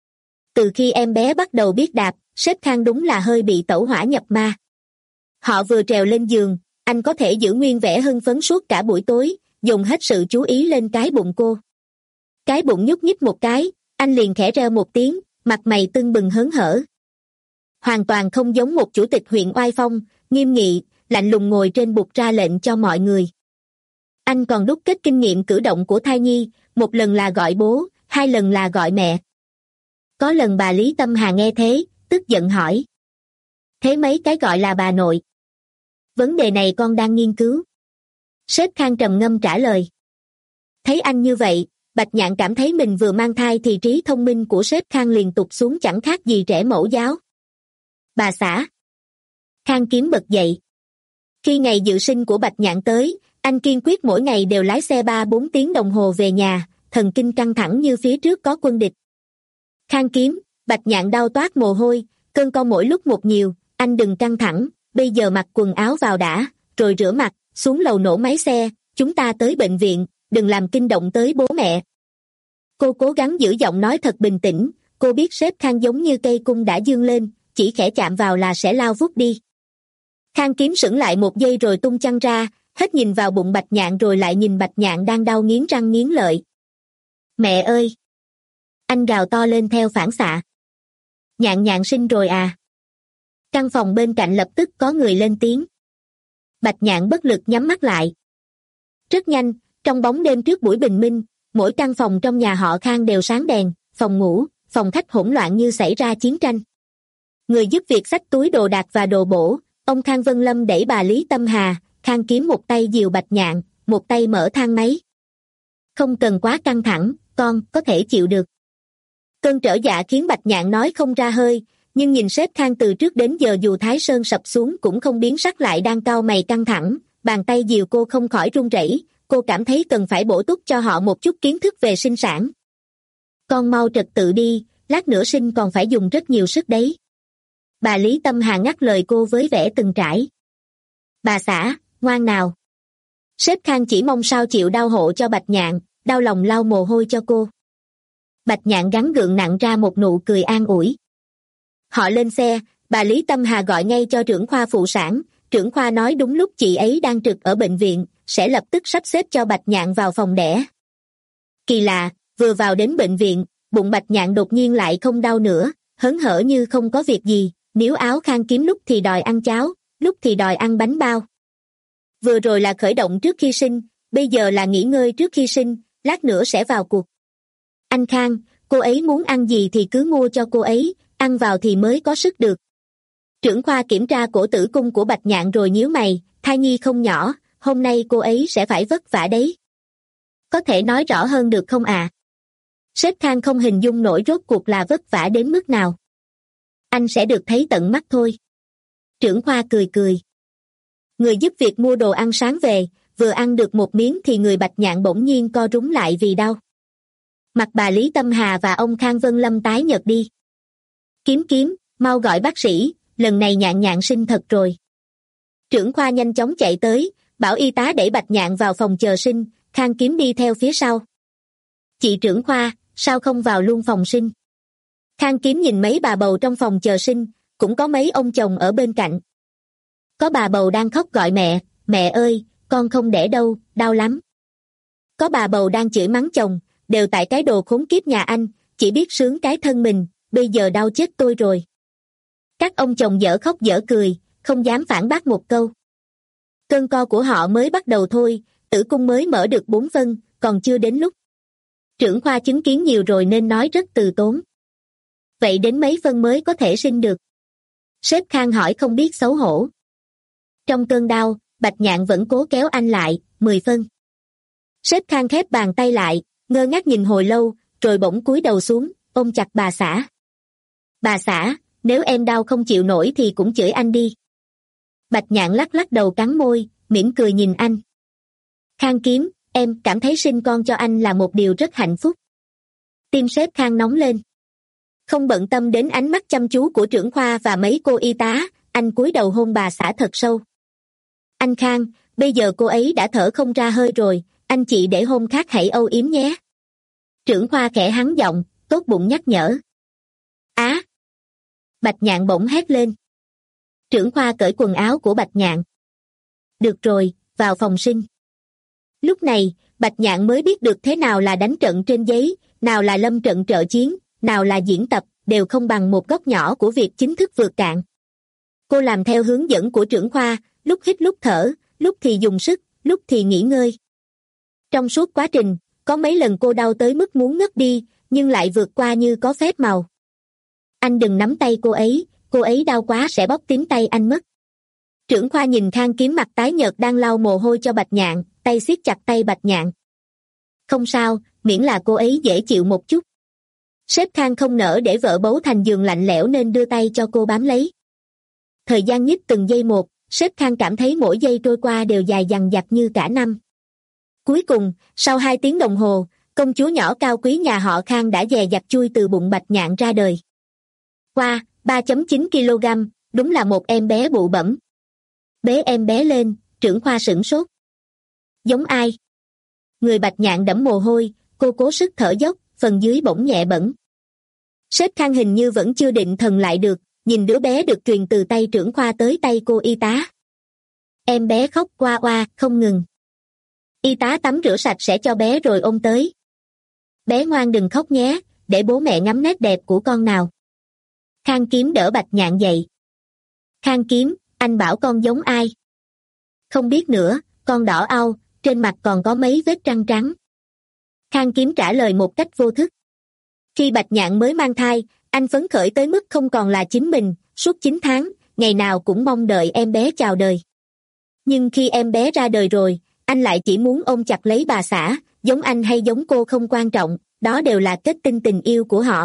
Từ khi em bé bắt đầu biết đạp, sếp Khang đúng là hơi bị tẩu hỏa nhập ma. Họ vừa trèo lên giường, anh có thể giữ nguyên vẻ hưng phấn suốt cả buổi tối, dùng hết sự chú ý lên cái bụng cô. Cái bụng nhúc nhích một cái, anh liền khẽ reo một tiếng, mặt mày tưng bừng hớn hở. Hoàn toàn không giống một chủ tịch huyện oai phong, nghiêm nghị, lạnh lùng ngồi trên bục ra lệnh cho mọi người. Anh còn đúc kết kinh nghiệm cử động của thai nhi, một lần là gọi bố, hai lần là gọi mẹ. Có lần bà Lý Tâm Hà nghe thế, tức giận hỏi. Thế mấy cái gọi là bà nội? Vấn đề này con đang nghiên cứu. Sếp Khang trầm ngâm trả lời. Thấy anh như vậy, Bạch Nhạn cảm thấy mình vừa mang thai thì trí thông minh của sếp Khang liền tụt xuống chẳng khác gì trẻ mẫu giáo. Bà xã. Khang Kiếm bật dậy. Khi ngày dự sinh của Bạch Nhạn tới, anh kiên quyết mỗi ngày đều lái xe ba bốn tiếng đồng hồ về nhà, thần kinh căng thẳng như phía trước có quân địch. Khang Kiếm, Bạch Nhạn đau toát mồ hôi, cơn co mỗi lúc một nhiều, anh đừng căng thẳng, bây giờ mặc quần áo vào đã, rồi rửa mặt, xuống lầu nổ máy xe, chúng ta tới bệnh viện, đừng làm kinh động tới bố mẹ. Cô cố gắng giữ giọng nói thật bình tĩnh, cô biết sếp Khang giống như cây cung đã dương lên, chỉ khẽ chạm vào là sẽ lao vút đi. Khang Kiếm sững lại một giây rồi tung chăn ra, hết nhìn vào bụng Bạch Nhạn rồi lại nhìn Bạch Nhạn đang đau nghiến răng nghiến lợi. Mẹ ơi! Anh gào to lên theo phản xạ. Nhạn Nhạn sinh rồi à? Căn phòng bên cạnh lập tức có người lên tiếng. Bạch Nhạn bất lực nhắm mắt lại. Rất nhanh, trong bóng đêm trước buổi bình minh, mỗi căn phòng trong nhà họ Khang đều sáng đèn, phòng ngủ, phòng khách hỗn loạn như xảy ra chiến tranh. Người giúp việc xách túi đồ đạc và đồ bổ, ông Khang Vân Lâm đẩy bà Lý Tâm Hà, Khang Kiếm một tay dìu Bạch Nhạn, một tay mở thang máy. Không cần quá căng thẳng, con có thể chịu được. Cơn trở dạ khiến Bạch Nhạn nói không ra hơi, nhưng nhìn sếp Khang từ trước đến giờ dù Thái Sơn sập xuống cũng không biến sắc lại đang cau mày căng thẳng, bàn tay dìu cô không khỏi run rẩy, cô cảm thấy cần phải bổ túc cho họ một chút kiến thức về sinh sản. Con mau trật tự đi, lát nữa sinh còn phải dùng rất nhiều sức đấy. Bà Lý Tâm Hà ngắt lời cô với vẻ từng trải. Bà xã, ngoan nào. Sếp Khang chỉ mong sao chịu đau hộ cho Bạch Nhạn, đau lòng lau mồ hôi cho cô. Bạch Nhạn gắng gượng nặng ra một nụ cười an ủi. Họ lên xe, bà Lý Tâm Hà gọi ngay cho trưởng khoa phụ sản, trưởng khoa nói đúng lúc chị ấy đang trực ở bệnh viện, sẽ lập tức sắp xếp cho Bạch Nhạn vào phòng đẻ. Kỳ lạ, vừa vào đến bệnh viện, bụng Bạch Nhạn đột nhiên lại không đau nữa, hớn hở như không có việc gì, níu áo Khang Kiếm lúc thì đòi ăn cháo, lúc thì đòi ăn bánh bao. Vừa rồi là khởi động trước khi sinh, bây giờ là nghỉ ngơi trước khi sinh, lát nữa sẽ vào cuộc. Anh Khang, cô ấy muốn ăn gì thì cứ mua cho cô ấy, ăn vào thì mới có sức được. Trưởng khoa kiểm tra cổ tử cung của Bạch Nhạn rồi nhíu mày, thai nhi không nhỏ, hôm nay cô ấy sẽ phải vất vả đấy. Có thể nói rõ hơn được không à? Sếp Khang không hình dung nổi rốt cuộc là vất vả đến mức nào. Anh sẽ được thấy tận mắt thôi. Trưởng khoa cười cười. Người giúp việc mua đồ ăn sáng về, vừa ăn được một miếng thì người Bạch Nhạn bỗng nhiên co rúm lại vì đau. Mặt bà Lý Tâm Hà và ông Khang Vân Lâm tái nhợt đi. Kiếm Kiếm, mau gọi bác sĩ, lần này Nhạn Nhạn sinh thật rồi. Trưởng khoa nhanh chóng chạy tới, bảo y tá đẩy Bạch Nhạn vào phòng chờ sinh, Khang Kiếm đi theo phía sau. Chị trưởng khoa, sao không vào luôn phòng sinh? Khang Kiếm nhìn mấy bà bầu trong phòng chờ sinh, cũng có mấy ông chồng ở bên cạnh. Có bà bầu đang khóc gọi mẹ, mẹ ơi, con không đẻ đâu, đau lắm. Có bà bầu đang chửi mắng chồng, đều tại cái đồ khốn kiếp nhà anh, chỉ biết sướng cái thân mình, bây giờ đau chết tôi rồi. Các ông chồng dở khóc dở cười, không dám phản bác một câu. Cơn co của họ mới bắt đầu thôi, tử cung mới mở được bốn phân, còn chưa đến lúc. Trưởng khoa chứng kiến nhiều rồi nên nói rất từ tốn. Vậy đến mấy phân mới có thể sinh được? Sếp Khang hỏi không biết xấu hổ. Trong cơn đau, Bạch Nhạn vẫn cố kéo anh lại, mười phân. Sếp Khang khép bàn tay lại, ngơ ngác nhìn hồi lâu, rồi bỗng cúi đầu xuống, ôm chặt bà xã. Bà xã, nếu em đau không chịu nổi thì cũng chửi anh đi. Bạch Nhạn lắc lắc đầu cắn môi, mỉm cười nhìn anh. Khang Kiếm, em cảm thấy sinh con cho anh là một điều rất hạnh phúc. Tim sếp Khang nóng lên. Không bận tâm đến ánh mắt chăm chú của trưởng khoa và mấy cô y tá, anh cúi đầu hôn bà xã thật sâu. Anh Khang, bây giờ cô ấy đã thở không ra hơi rồi, anh chị để hôm khác hãy âu yếm nhé. Trưởng khoa khẽ hắng giọng, tốt bụng nhắc nhở. Á! Bạch Nhạn bỗng hét lên. Trưởng khoa cởi quần áo của Bạch Nhạn. Được rồi, vào phòng sinh. Lúc này, Bạch Nhạn mới biết được thế nào là đánh trận trên giấy, nào là lâm trận trợ chiến, nào là diễn tập, đều không bằng một góc nhỏ của việc chính thức vượt cạn. Cô làm theo hướng dẫn của trưởng khoa, lúc hít lúc thở, lúc thì dùng sức, lúc thì nghỉ ngơi. Trong suốt quá trình, có mấy lần cô đau tới mức muốn ngất đi, nhưng lại vượt qua như có phép màu. Anh đừng nắm tay cô ấy, cô ấy đau quá sẽ bóp tím tay anh mất. Trưởng khoa nhìn Khang Kiếm mặt tái nhợt đang lau mồ hôi cho Bạch Nhạn, tay siết chặt tay Bạch Nhạn. Không sao, miễn là cô ấy dễ chịu một chút. Sếp Khang không nỡ để vợ bấu thành giường lạnh lẽo nên đưa tay cho cô bám lấy. Thời gian nhích từng giây một, sếp Khang cảm thấy mỗi giây trôi qua đều dài dằng dặc như cả năm. Cuối cùng, sau hai tiếng đồng hồ, công chúa nhỏ cao quý nhà họ Khang đã dè dặt chui từ bụng Bạch Nhạn ra đời. Qua, ba phẩy chín ki lô gam, đúng là một em bé bụ bẫm. Bế em bé lên, trưởng khoa sửng sốt. Giống ai? Người Bạch Nhạn đẫm mồ hôi, cô cố sức thở dốc, phần dưới bỗng nhẹ bẩn. Sếp Khang hình như vẫn chưa định thần lại được, nhìn đứa bé được truyền từ tay trưởng khoa tới tay cô y tá. Em bé khóc oa oa, không ngừng. Y tá tắm rửa sạch sẽ cho bé rồi ôm tới. Bé ngoan đừng khóc nhé, để bố mẹ ngắm nét đẹp của con nào. Khang Kiếm đỡ Bạch Nhạn dậy. Khang Kiếm, anh bảo con giống ai? Không biết nữa, con đỏ au, trên mặt còn có mấy vết răng trắng. Khang Kiếm trả lời một cách vô thức. Khi Bạch Nhạn mới mang thai, anh phấn khởi tới mức không còn là chính mình, suốt chín tháng, ngày nào cũng mong đợi em bé chào đời. Nhưng khi em bé ra đời rồi, anh lại chỉ muốn ôm chặt lấy bà xã, giống anh hay giống cô không quan trọng, đó đều là kết tinh tình yêu của họ.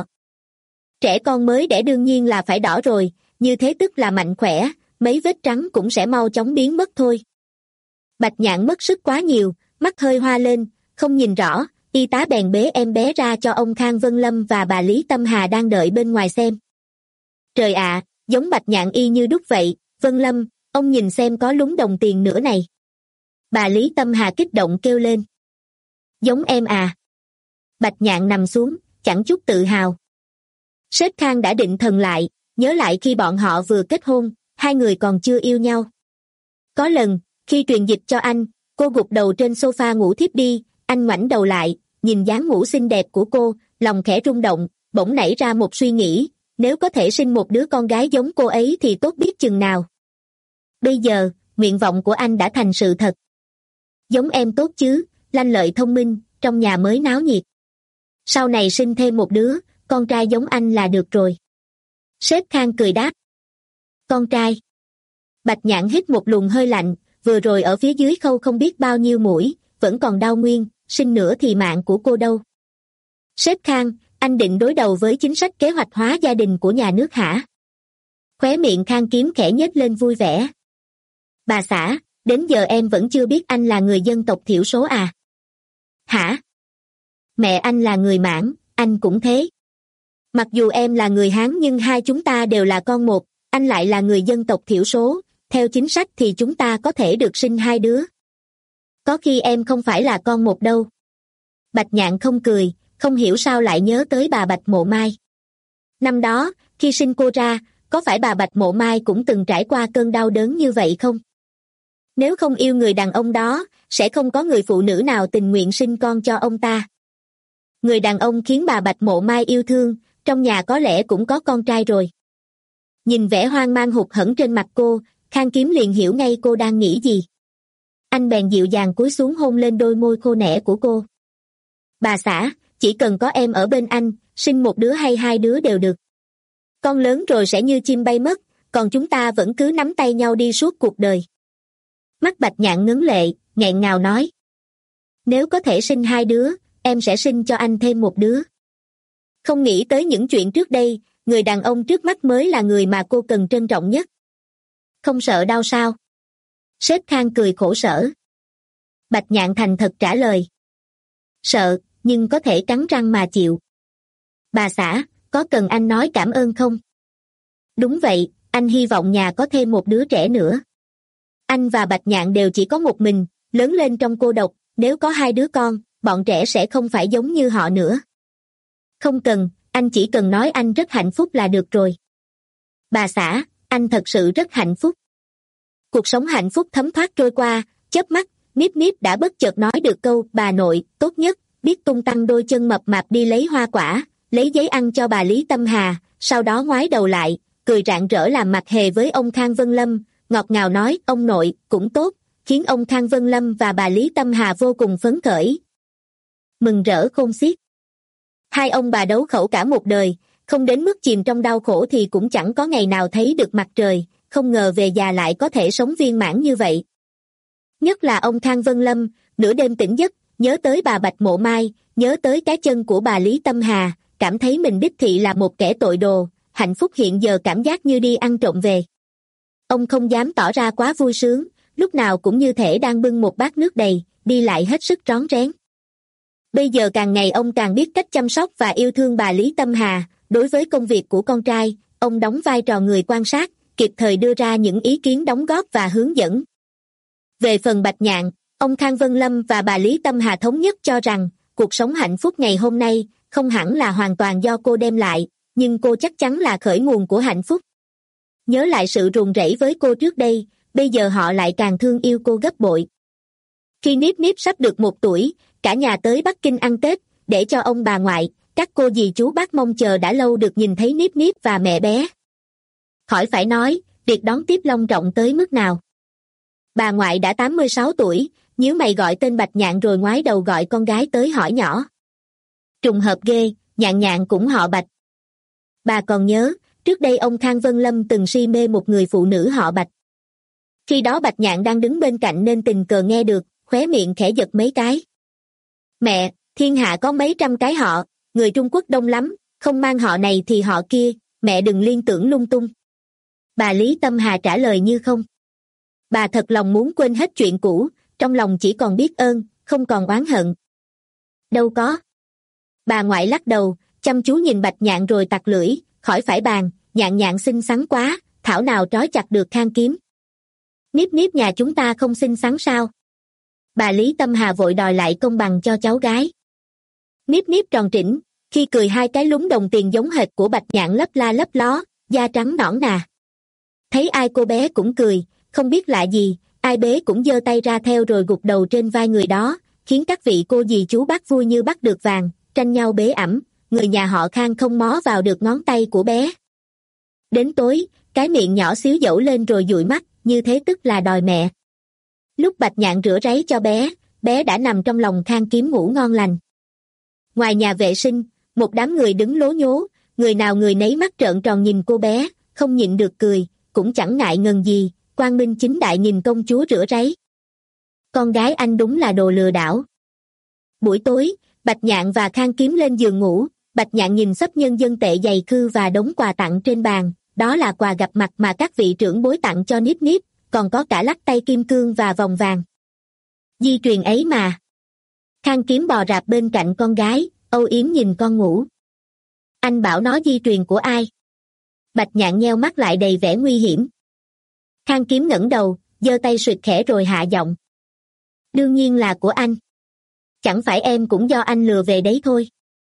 Trẻ con mới đẻ đương nhiên là phải đỏ rồi, như thế tức là mạnh khỏe, mấy vết trắng cũng sẽ mau chóng biến mất thôi. Bạch Nhạn mất sức quá nhiều, mắt hơi hoa lên, không nhìn rõ, y tá bèn bế em bé ra cho ông Khang Vân Lâm và bà Lý Tâm Hà đang đợi bên ngoài xem. Trời ạ, giống Bạch Nhạn y như đúc vậy, Vân Lâm, ông nhìn xem có lúng đồng tiền nữa này. Bà Lý Tâm Hà kích động kêu lên. Giống em à. Bạch Nhạn nằm xuống, chẳng chút tự hào. Sếp Khang đã định thần lại, nhớ lại khi bọn họ vừa kết hôn, hai người còn chưa yêu nhau. Có lần, khi truyền dịch cho anh, cô gục đầu trên sofa ngủ thiếp đi, anh ngoảnh đầu lại, nhìn dáng ngủ xinh đẹp của cô, lòng khẽ rung động, bỗng nảy ra một suy nghĩ, nếu có thể sinh một đứa con gái giống cô ấy thì tốt biết chừng nào. Bây giờ, nguyện vọng của anh đã thành sự thật. Giống em tốt chứ, lanh lợi thông minh, trong nhà mới náo nhiệt. Sau này sinh thêm một đứa, con trai giống anh là được rồi. Sếp Khang cười đáp. Con trai. Bạch Nhạn hít một luồng hơi lạnh, vừa rồi ở phía dưới khâu không biết bao nhiêu mũi, vẫn còn đau nguyên, sinh nữa thì mạng của cô đâu. Sếp Khang, anh định đối đầu với chính sách kế hoạch hóa gia đình của nhà nước hả? Khóe miệng Khang Kiếm khẽ nhếch lên vui vẻ. Bà xã, đến giờ em vẫn chưa biết anh là người dân tộc thiểu số à? Hả? Mẹ anh là người Mãn, anh cũng thế. Mặc dù em là người Hán nhưng hai chúng ta đều là con một, anh lại là người dân tộc thiểu số, theo chính sách thì chúng ta có thể được sinh hai đứa. Có khi em không phải là con một đâu. Bạch Nhạn không cười, không hiểu sao lại nhớ tới bà Bạch Mộ Mai. Năm đó, khi sinh cô ra, có phải bà Bạch Mộ Mai cũng từng trải qua cơn đau đớn như vậy không? Nếu không yêu người đàn ông đó, sẽ không có người phụ nữ nào tình nguyện sinh con cho ông ta. Người đàn ông khiến bà Bạch Mộ Mai yêu thương, trong nhà có lẽ cũng có con trai rồi. Nhìn vẻ hoang mang hụt hẫng trên mặt cô, Khang Kiếm liền hiểu ngay cô đang nghĩ gì. Anh bèn dịu dàng cúi xuống hôn lên đôi môi khô nẻ của cô. Bà xã, chỉ cần có em ở bên anh, sinh một đứa hay hai đứa đều được. Con lớn rồi sẽ như chim bay mất, còn chúng ta vẫn cứ nắm tay nhau đi suốt cuộc đời. Mắt Bạch Nhạn ngấn lệ, nghẹn ngào nói. Nếu có thể sinh hai đứa, em sẽ sinh cho anh thêm một đứa. Không nghĩ tới những chuyện trước đây, người đàn ông trước mắt mới là người mà cô cần trân trọng nhất. Không sợ đau sao? Sếp Khang cười khổ sở. Bạch Nhạn thành thật trả lời. Sợ, nhưng có thể cắn răng mà chịu. Bà xã, có cần anh nói cảm ơn không? Đúng vậy, anh hy vọng nhà có thêm một đứa trẻ nữa. Anh và Bạch Nhạn đều chỉ có một mình, lớn lên trong cô độc, nếu có hai đứa con, bọn trẻ sẽ không phải giống như họ nữa. Không cần, anh chỉ cần nói anh rất hạnh phúc là được rồi. Bà xã, anh thật sự rất hạnh phúc. Cuộc sống hạnh phúc thấm thoát trôi qua, chớp mắt, Niếp Niếp đã bất chợt nói được câu bà nội, tốt nhất, biết tung tăng đôi chân mập mạp đi lấy hoa quả, lấy giấy ăn cho bà Lý Tâm Hà, sau đó ngoái đầu lại, cười rạng rỡ làm mặt hề với ông Khang Vân Lâm, ngọt ngào nói ông nội, cũng tốt, khiến ông Khang Vân Lâm và bà Lý Tâm Hà vô cùng phấn khởi. Mừng rỡ khôn xiết. Hai ông bà đấu khẩu cả một đời, không đến mức chìm trong đau khổ thì cũng chẳng có ngày nào thấy được mặt trời, không ngờ về già lại có thể sống viên mãn như vậy. Nhất là ông Khang Vân Lâm, nửa đêm tỉnh giấc, nhớ tới bà Bạch Mộ Mai, nhớ tới cái chân của bà Lý Tâm Hà, cảm thấy mình đích thị là một kẻ tội đồ, hạnh phúc hiện giờ cảm giác như đi ăn trộm về. Ông không dám tỏ ra quá vui sướng, lúc nào cũng như thể đang bưng một bát nước đầy, đi lại hết sức rón rén. Bây giờ càng ngày ông càng biết cách chăm sóc và yêu thương bà Lý Tâm Hà, đối với công việc của con trai, ông đóng vai trò người quan sát, kịp thời đưa ra những ý kiến đóng góp và hướng dẫn. Về phần Bạch Nhạn, ông Khang Vân Lâm và bà Lý Tâm Hà thống nhất cho rằng, cuộc sống hạnh phúc ngày hôm nay không hẳn là hoàn toàn do cô đem lại, nhưng cô chắc chắn là khởi nguồn của hạnh phúc. Nhớ lại sự ruồng rẫy với cô trước đây, bây giờ họ lại càng thương yêu cô gấp bội. Khi Niếp Niếp sắp được một tuổi, cả nhà tới Bắc Kinh ăn Tết, để cho ông bà ngoại, các cô dì chú bác mong chờ đã lâu được nhìn thấy Niếp Niếp và mẹ bé. Khỏi phải nói, việc đón tiếp long trọng tới mức nào. Bà ngoại đã tám mươi sáu tuổi, nhíu mày gọi tên Bạch Nhạn rồi ngoái đầu gọi con gái tới hỏi nhỏ. Trùng hợp ghê, Nhạn Nhạn cũng họ Bạch. Bà còn nhớ, trước đây ông Khang Vân Lâm từng si mê một người phụ nữ họ Bạch. Khi đó Bạch Nhạn đang đứng bên cạnh nên tình cờ nghe được, khóe miệng khẽ giật mấy cái. Mẹ, thiên hạ có mấy trăm cái họ, người Trung Quốc đông lắm, không mang họ này thì họ kia, mẹ đừng liên tưởng lung tung. Bà Lý Tâm Hà trả lời như không. Bà thật lòng muốn quên hết chuyện cũ, trong lòng chỉ còn biết ơn, không còn oán hận. Đâu có. Bà ngoại lắc đầu, chăm chú nhìn Bạch Nhạn rồi tặc lưỡi, khỏi phải bàn, Nhạn Nhạn xinh xắn quá, thảo nào trói chặt được Khang Kiếm. Niếp Niếp nhà chúng ta không xinh xắn sao? Bà Lý Tâm Hà vội đòi lại công bằng cho cháu gái. Niếp Niếp tròn trĩnh, khi cười hai cái lúm đồng tiền giống hệt của Bạch Nhạn lấp la lấp ló, da trắng nõn nà. Thấy ai cô bé cũng cười, không biết lạ gì, ai bế cũng giơ tay ra theo rồi gục đầu trên vai người đó, khiến các vị cô dì chú bác vui như bắt được vàng, tranh nhau bế ẵm, người nhà họ Khang không mó vào được ngón tay của bé. Đến tối, cái miệng nhỏ xíu dẫu lên rồi dụi mắt, như thế tức là đòi mẹ. Lúc Bạch Nhạn rửa ráy cho bé, bé đã nằm trong lòng Khang Kiếm ngủ ngon lành. Ngoài nhà vệ sinh, một đám người đứng lố nhố, người nào người nấy mắt trợn tròn nhìn cô bé, không nhịn được cười, cũng chẳng ngại ngần gì, quang minh chính đại nhìn công chúa rửa ráy. Con gái anh đúng là đồ lừa đảo. Buổi tối, Bạch Nhạn và Khang Kiếm lên giường ngủ, Bạch Nhạn nhìn xấp nhân dân tệ dày khư và đống quà tặng trên bàn, đó là quà gặp mặt mà các vị trưởng bối tặng cho Niếp Niếp, còn có cả lắc tay kim cương và vòng vàng. Di truyền ấy mà. Khang Kiếm bò rạp bên cạnh con gái, âu yếm nhìn con ngủ. Anh bảo nó di truyền của ai? Bạch Nhạn nheo mắt lại đầy vẻ nguy hiểm. Khang Kiếm ngẩng đầu, giơ tay suyệt khẽ rồi hạ giọng. Đương nhiên là của anh. Chẳng phải em cũng do anh lừa về đấy thôi.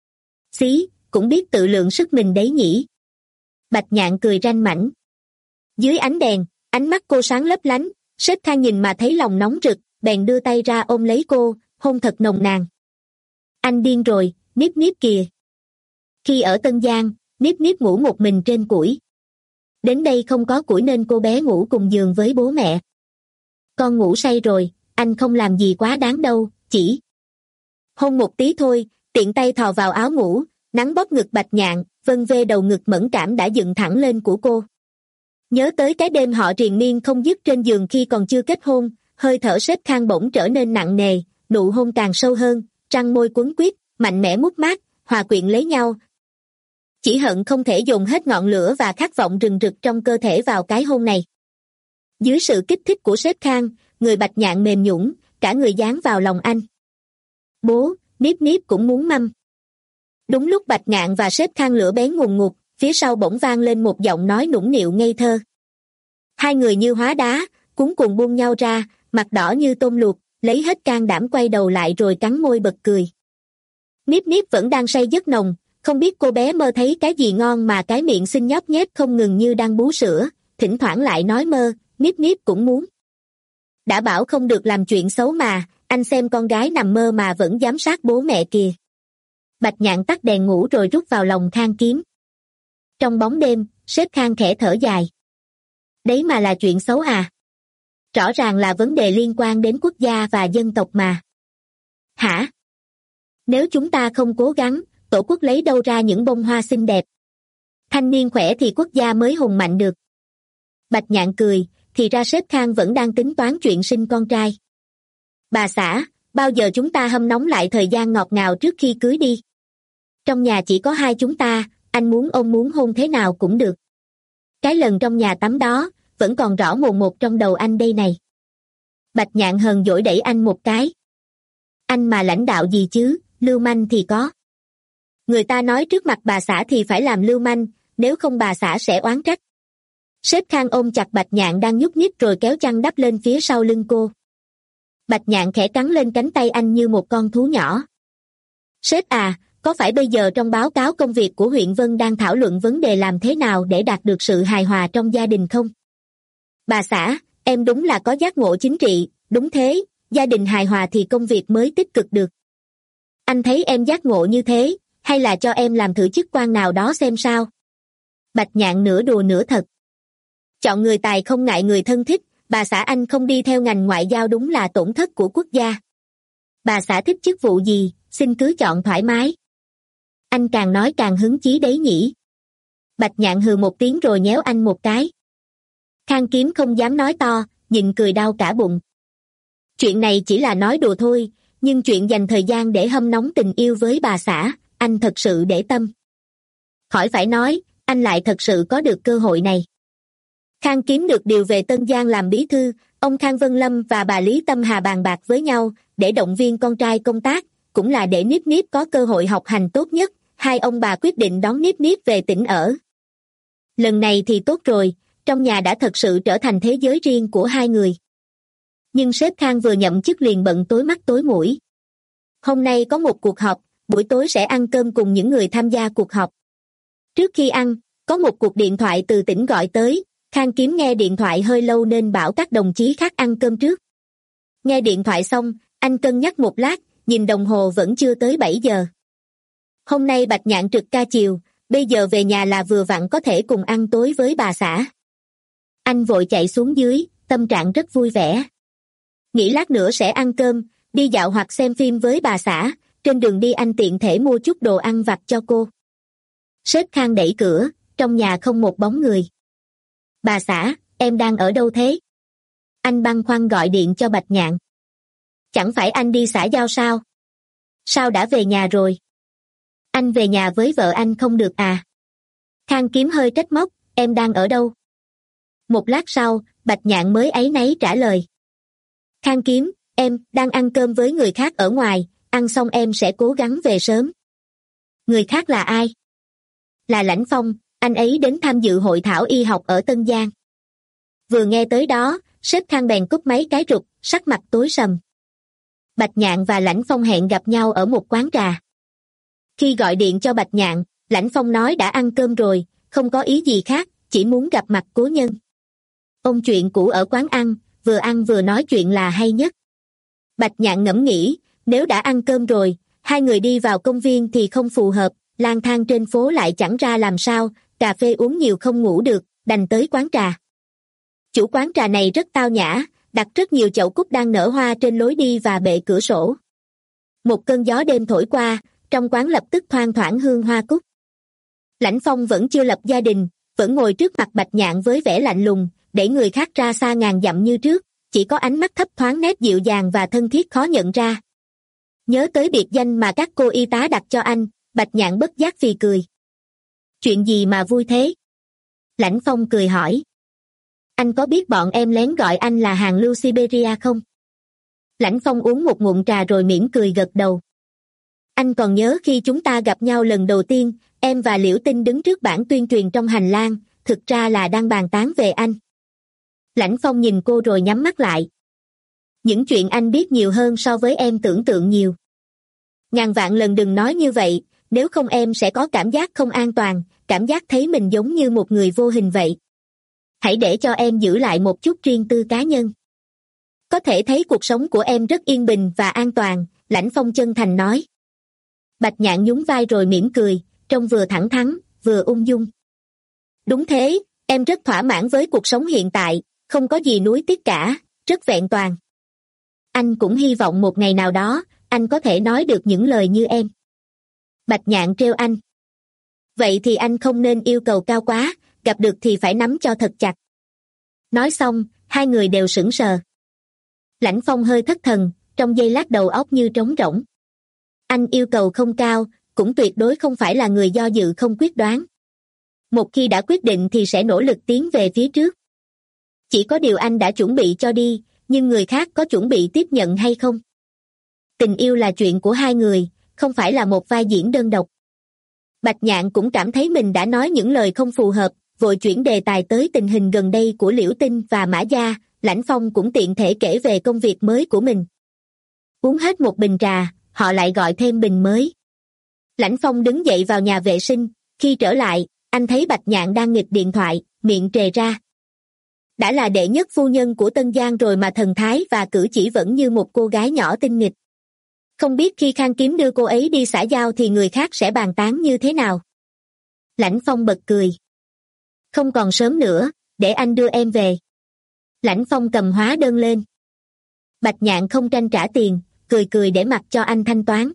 Xí, cũng biết tự lượng sức mình đấy nhỉ. Bạch Nhạn cười ranh mãnh. Dưới ánh đèn, ánh mắt cô sáng lấp lánh, Sếp Khang nhìn mà thấy lòng nóng rực, bèn đưa tay ra ôm lấy cô, hôn thật nồng nàn. Anh điên rồi, Niếp Niếp kìa. Khi ở Tân Giang, Niếp Niếp ngủ một mình trên củi. Đến đây không có củi nên cô bé ngủ cùng giường với bố mẹ. Con ngủ say rồi, anh không làm gì quá đáng đâu, chỉ hôn một tí thôi, tiện tay thò vào áo ngủ, nắng bóp ngực Bạch Nhạn, vân vê đầu ngực mẫn cảm đã dựng thẳng lên của cô. Nhớ tới cái đêm họ triền miên không dứt trên giường khi còn chưa kết hôn, hơi thở Sếp Khang bỗng trở nên nặng nề, nụ hôn càng sâu hơn, răng môi quấn quýt, mạnh mẽ mút mát, hòa quyện lấy nhau. Chỉ hận không thể dồn hết ngọn lửa và khát vọng rừng rực trong cơ thể vào cái hôn này. Dưới sự kích thích của Sếp Khang, người Bạch Nhạn mềm nhũn, cả người dán vào lòng anh. Bố, Niếp Niếp cũng muốn mâm. Đúng lúc Bạch Nhạn và Sếp Khang lửa bén ngùn ngụt, phía sau bỗng vang lên một giọng nói nũng nịu ngây thơ. Hai người như hóa đá, cuống cuồng buông nhau ra, mặt đỏ như tôm luộc, lấy hết can đảm quay đầu lại rồi cắn môi bật cười. Niếp Niếp vẫn đang say giấc nồng, không biết cô bé mơ thấy cái gì ngon mà cái miệng xinh nhóp nhép không ngừng như đang bú sữa, thỉnh thoảng lại nói mơ, Niếp Niếp cũng muốn. Đã bảo không được làm chuyện xấu mà, anh xem con gái nằm mơ mà vẫn giám sát bố mẹ kìa. Bạch Nhạn tắt đèn ngủ rồi rút vào lòng Khang Kiếm. Trong bóng đêm, Sếp Khang khẽ thở dài. Đấy mà là chuyện xấu à? Rõ ràng là vấn đề liên quan đến quốc gia và dân tộc mà. Hả? Nếu chúng ta không cố gắng, tổ quốc lấy đâu ra những bông hoa xinh đẹp? Thanh niên khỏe thì quốc gia mới hùng mạnh được. Bạch Nhạn cười, thì ra Sếp Khang vẫn đang tính toán chuyện sinh con trai. Bà xã, bao giờ chúng ta hâm nóng lại thời gian ngọt ngào trước khi cưới đi? Trong nhà chỉ có hai chúng ta, anh muốn ôm muốn hôn thế nào cũng được. Cái lần trong nhà tắm đó, vẫn còn rõ mồn một trong đầu anh đây này. Bạch Nhạn hờn dỗi đẩy anh một cái. Anh mà lãnh đạo gì chứ, lưu manh thì có. Người ta nói trước mặt bà xã thì phải làm lưu manh, nếu không bà xã sẽ oán trách. Sếp Khang ôm chặt Bạch Nhạn đang nhúc nhích rồi kéo chăn đắp lên phía sau lưng cô. Bạch Nhạn khẽ cắn lên cánh tay anh như một con thú nhỏ. Sếp à, có phải bây giờ trong báo cáo công việc của huyện Vân đang thảo luận vấn đề làm thế nào để đạt được sự hài hòa trong gia đình không? Bà xã, em đúng là có giác ngộ chính trị, đúng thế, gia đình hài hòa thì công việc mới tích cực được. Anh thấy em giác ngộ như thế, hay là cho em làm thử chức quan nào đó xem sao? Bạch Nhạn nửa đùa nửa thật. Chọn người tài không ngại người thân thích, bà xã anh không đi theo ngành ngoại giao đúng là tổn thất của quốc gia. Bà xã thích chức vụ gì, xin cứ chọn thoải mái. Anh càng nói càng hứng chí đấy nhỉ. Bạch Nhạn hừ một tiếng rồi nhéo anh một cái. Khang Kiếm không dám nói to, nhịn cười đau cả bụng. Chuyện này chỉ là nói đùa thôi, nhưng chuyện dành thời gian để hâm nóng tình yêu với bà xã, anh thật sự để tâm. Khỏi phải nói, anh lại thật sự có được cơ hội này. Khang Kiếm được điều về Tân Giang làm bí thư, ông Khang Vân Lâm và bà Lý Tâm Hà bàn bạc với nhau để động viên con trai công tác, cũng là để Niếp Niếp có cơ hội học hành tốt nhất, hai ông bà quyết định đón Niếp Niếp về tỉnh ở. Lần này thì tốt rồi, trong nhà đã thật sự trở thành thế giới riêng của hai người. Nhưng sếp Khang vừa nhậm chức liền bận tối mắt tối mũi. Hôm nay có một cuộc họp, buổi tối sẽ ăn cơm cùng những người tham gia cuộc họp. Trước khi ăn, có một cuộc điện thoại từ tỉnh gọi tới, Khang Kiếm nghe điện thoại hơi lâu nên bảo các đồng chí khác ăn cơm trước. Nghe điện thoại xong, anh cân nhắc một lát, nhìn đồng hồ vẫn chưa tới bảy giờ. Hôm nay Bạch Nhạn trực ca chiều, bây giờ về nhà là vừa vặn có thể cùng ăn tối với bà xã. Anh vội chạy xuống dưới, tâm trạng rất vui vẻ. Nghĩ lát nữa sẽ ăn cơm, đi dạo hoặc xem phim với bà xã, trên đường đi anh tiện thể mua chút đồ ăn vặt cho cô. Sếp Khang đẩy cửa, trong nhà không một bóng người. Bà xã, em đang ở đâu thế? Anh băn khoăn gọi điện cho Bạch Nhạn. Chẳng phải anh đi xã giao sao? Sao đã về nhà rồi? Anh về nhà với vợ anh không được à? Khang Kiếm hơi trách móc, em đang ở đâu? Một lát sau, Bạch Nhạn mới áy náy trả lời. Khang Kiếm, em đang ăn cơm với người khác ở ngoài, ăn xong em sẽ cố gắng về sớm. Người khác là ai? Là Lãnh Phong, anh ấy đến tham dự hội thảo y học ở Tân Giang. Vừa nghe tới đó, sếp Khang bèn cúp máy cái rụt, sắc mặt tối sầm. Bạch Nhạn và Lãnh Phong hẹn gặp nhau ở một quán trà. Khi gọi điện cho Bạch Nhạn, Lãnh Phong nói đã ăn cơm rồi, không có ý gì khác, chỉ muốn gặp mặt cố nhân. Ôn chuyện cũ ở quán ăn, vừa ăn vừa nói chuyện là hay nhất. Bạch Nhạn ngẫm nghĩ, nếu đã ăn cơm rồi, hai người đi vào công viên thì không phù hợp, lang thang trên phố lại chẳng ra làm sao, cà phê uống nhiều không ngủ được, đành tới quán trà. Chủ quán trà này rất tao nhã, đặt rất nhiều chậu cúc đang nở hoa trên lối đi và bệ cửa sổ. Một cơn gió đêm thổi qua, trong quán lập tức thoang thoảng hương hoa cúc. Lãnh Phong vẫn chưa lập gia đình, vẫn ngồi trước mặt Bạch Nhạn với vẻ lạnh lùng, để người khác ra xa ngàn dặm như trước, chỉ có ánh mắt thấp thoáng nét dịu dàng và thân thiết khó nhận ra. Nhớ tới biệt danh mà các cô y tá đặt cho anh, Bạch Nhạn bất giác phì cười. Chuyện gì mà vui thế? Lãnh Phong cười hỏi. Anh có biết bọn em lén gọi anh là hàng lưu Siberia không? Lãnh Phong uống một ngụm trà rồi mỉm cười gật đầu. Anh còn nhớ khi chúng ta gặp nhau lần đầu tiên, em và Liễu Tinh đứng trước bảng tuyên truyền trong hành lang, thực ra là đang bàn tán về anh. Lãnh Phong nhìn cô rồi nhắm mắt lại. Những chuyện anh biết nhiều hơn so với em tưởng tượng nhiều. Ngàn vạn lần đừng nói như vậy, nếu không em sẽ có cảm giác không an toàn, cảm giác thấy mình giống như một người vô hình vậy. Hãy để cho em giữ lại một chút riêng tư cá nhân. Có thể thấy cuộc sống của em rất yên bình và an toàn, Lãnh Phong chân thành nói. Bạch Nhạn nhún vai rồi mỉm cười, trông vừa thẳng thắn, vừa ung dung. Đúng thế, em rất thỏa mãn với cuộc sống hiện tại, không có gì nuối tiếc cả, rất vẹn toàn. Anh cũng hy vọng một ngày nào đó, anh có thể nói được những lời như em. Bạch Nhạn trêu anh. Vậy thì anh không nên yêu cầu cao quá, gặp được thì phải nắm cho thật chặt. Nói xong, hai người đều sững sờ. Lãnh Phong hơi thất thần, trong giây lát đầu óc như trống rỗng. Anh yêu cầu không cao, cũng tuyệt đối không phải là người do dự không quyết đoán. Một khi đã quyết định thì sẽ nỗ lực tiến về phía trước. Chỉ có điều anh đã chuẩn bị cho đi, nhưng người khác có chuẩn bị tiếp nhận hay không? Tình yêu là chuyện của hai người, không phải là một vai diễn đơn độc. Bạch Nhạn cũng cảm thấy mình đã nói những lời không phù hợp, vội chuyển đề tài tới tình hình gần đây của Liễu Tinh và Mã Gia. Lãnh Phong cũng tiện thể kể về công việc mới của mình. Uống hết một bình trà, họ lại gọi thêm bình mới. Lãnh Phong đứng dậy vào nhà vệ sinh, khi trở lại, anh thấy Bạch Nhạn đang nghịch điện thoại, miệng trề ra. Đã là đệ nhất phu nhân của Tân Giang rồi mà thần thái và cử chỉ vẫn như một cô gái nhỏ tinh nghịch. Không biết khi Khang Kiếm đưa cô ấy đi xã giao thì người khác sẽ bàn tán như thế nào. Lãnh Phong bật cười. Không còn sớm nữa, để anh đưa em về. Lãnh Phong cầm hóa đơn lên. Bạch Nhạn không tranh trả tiền, cười cười để mặc cho anh thanh toán.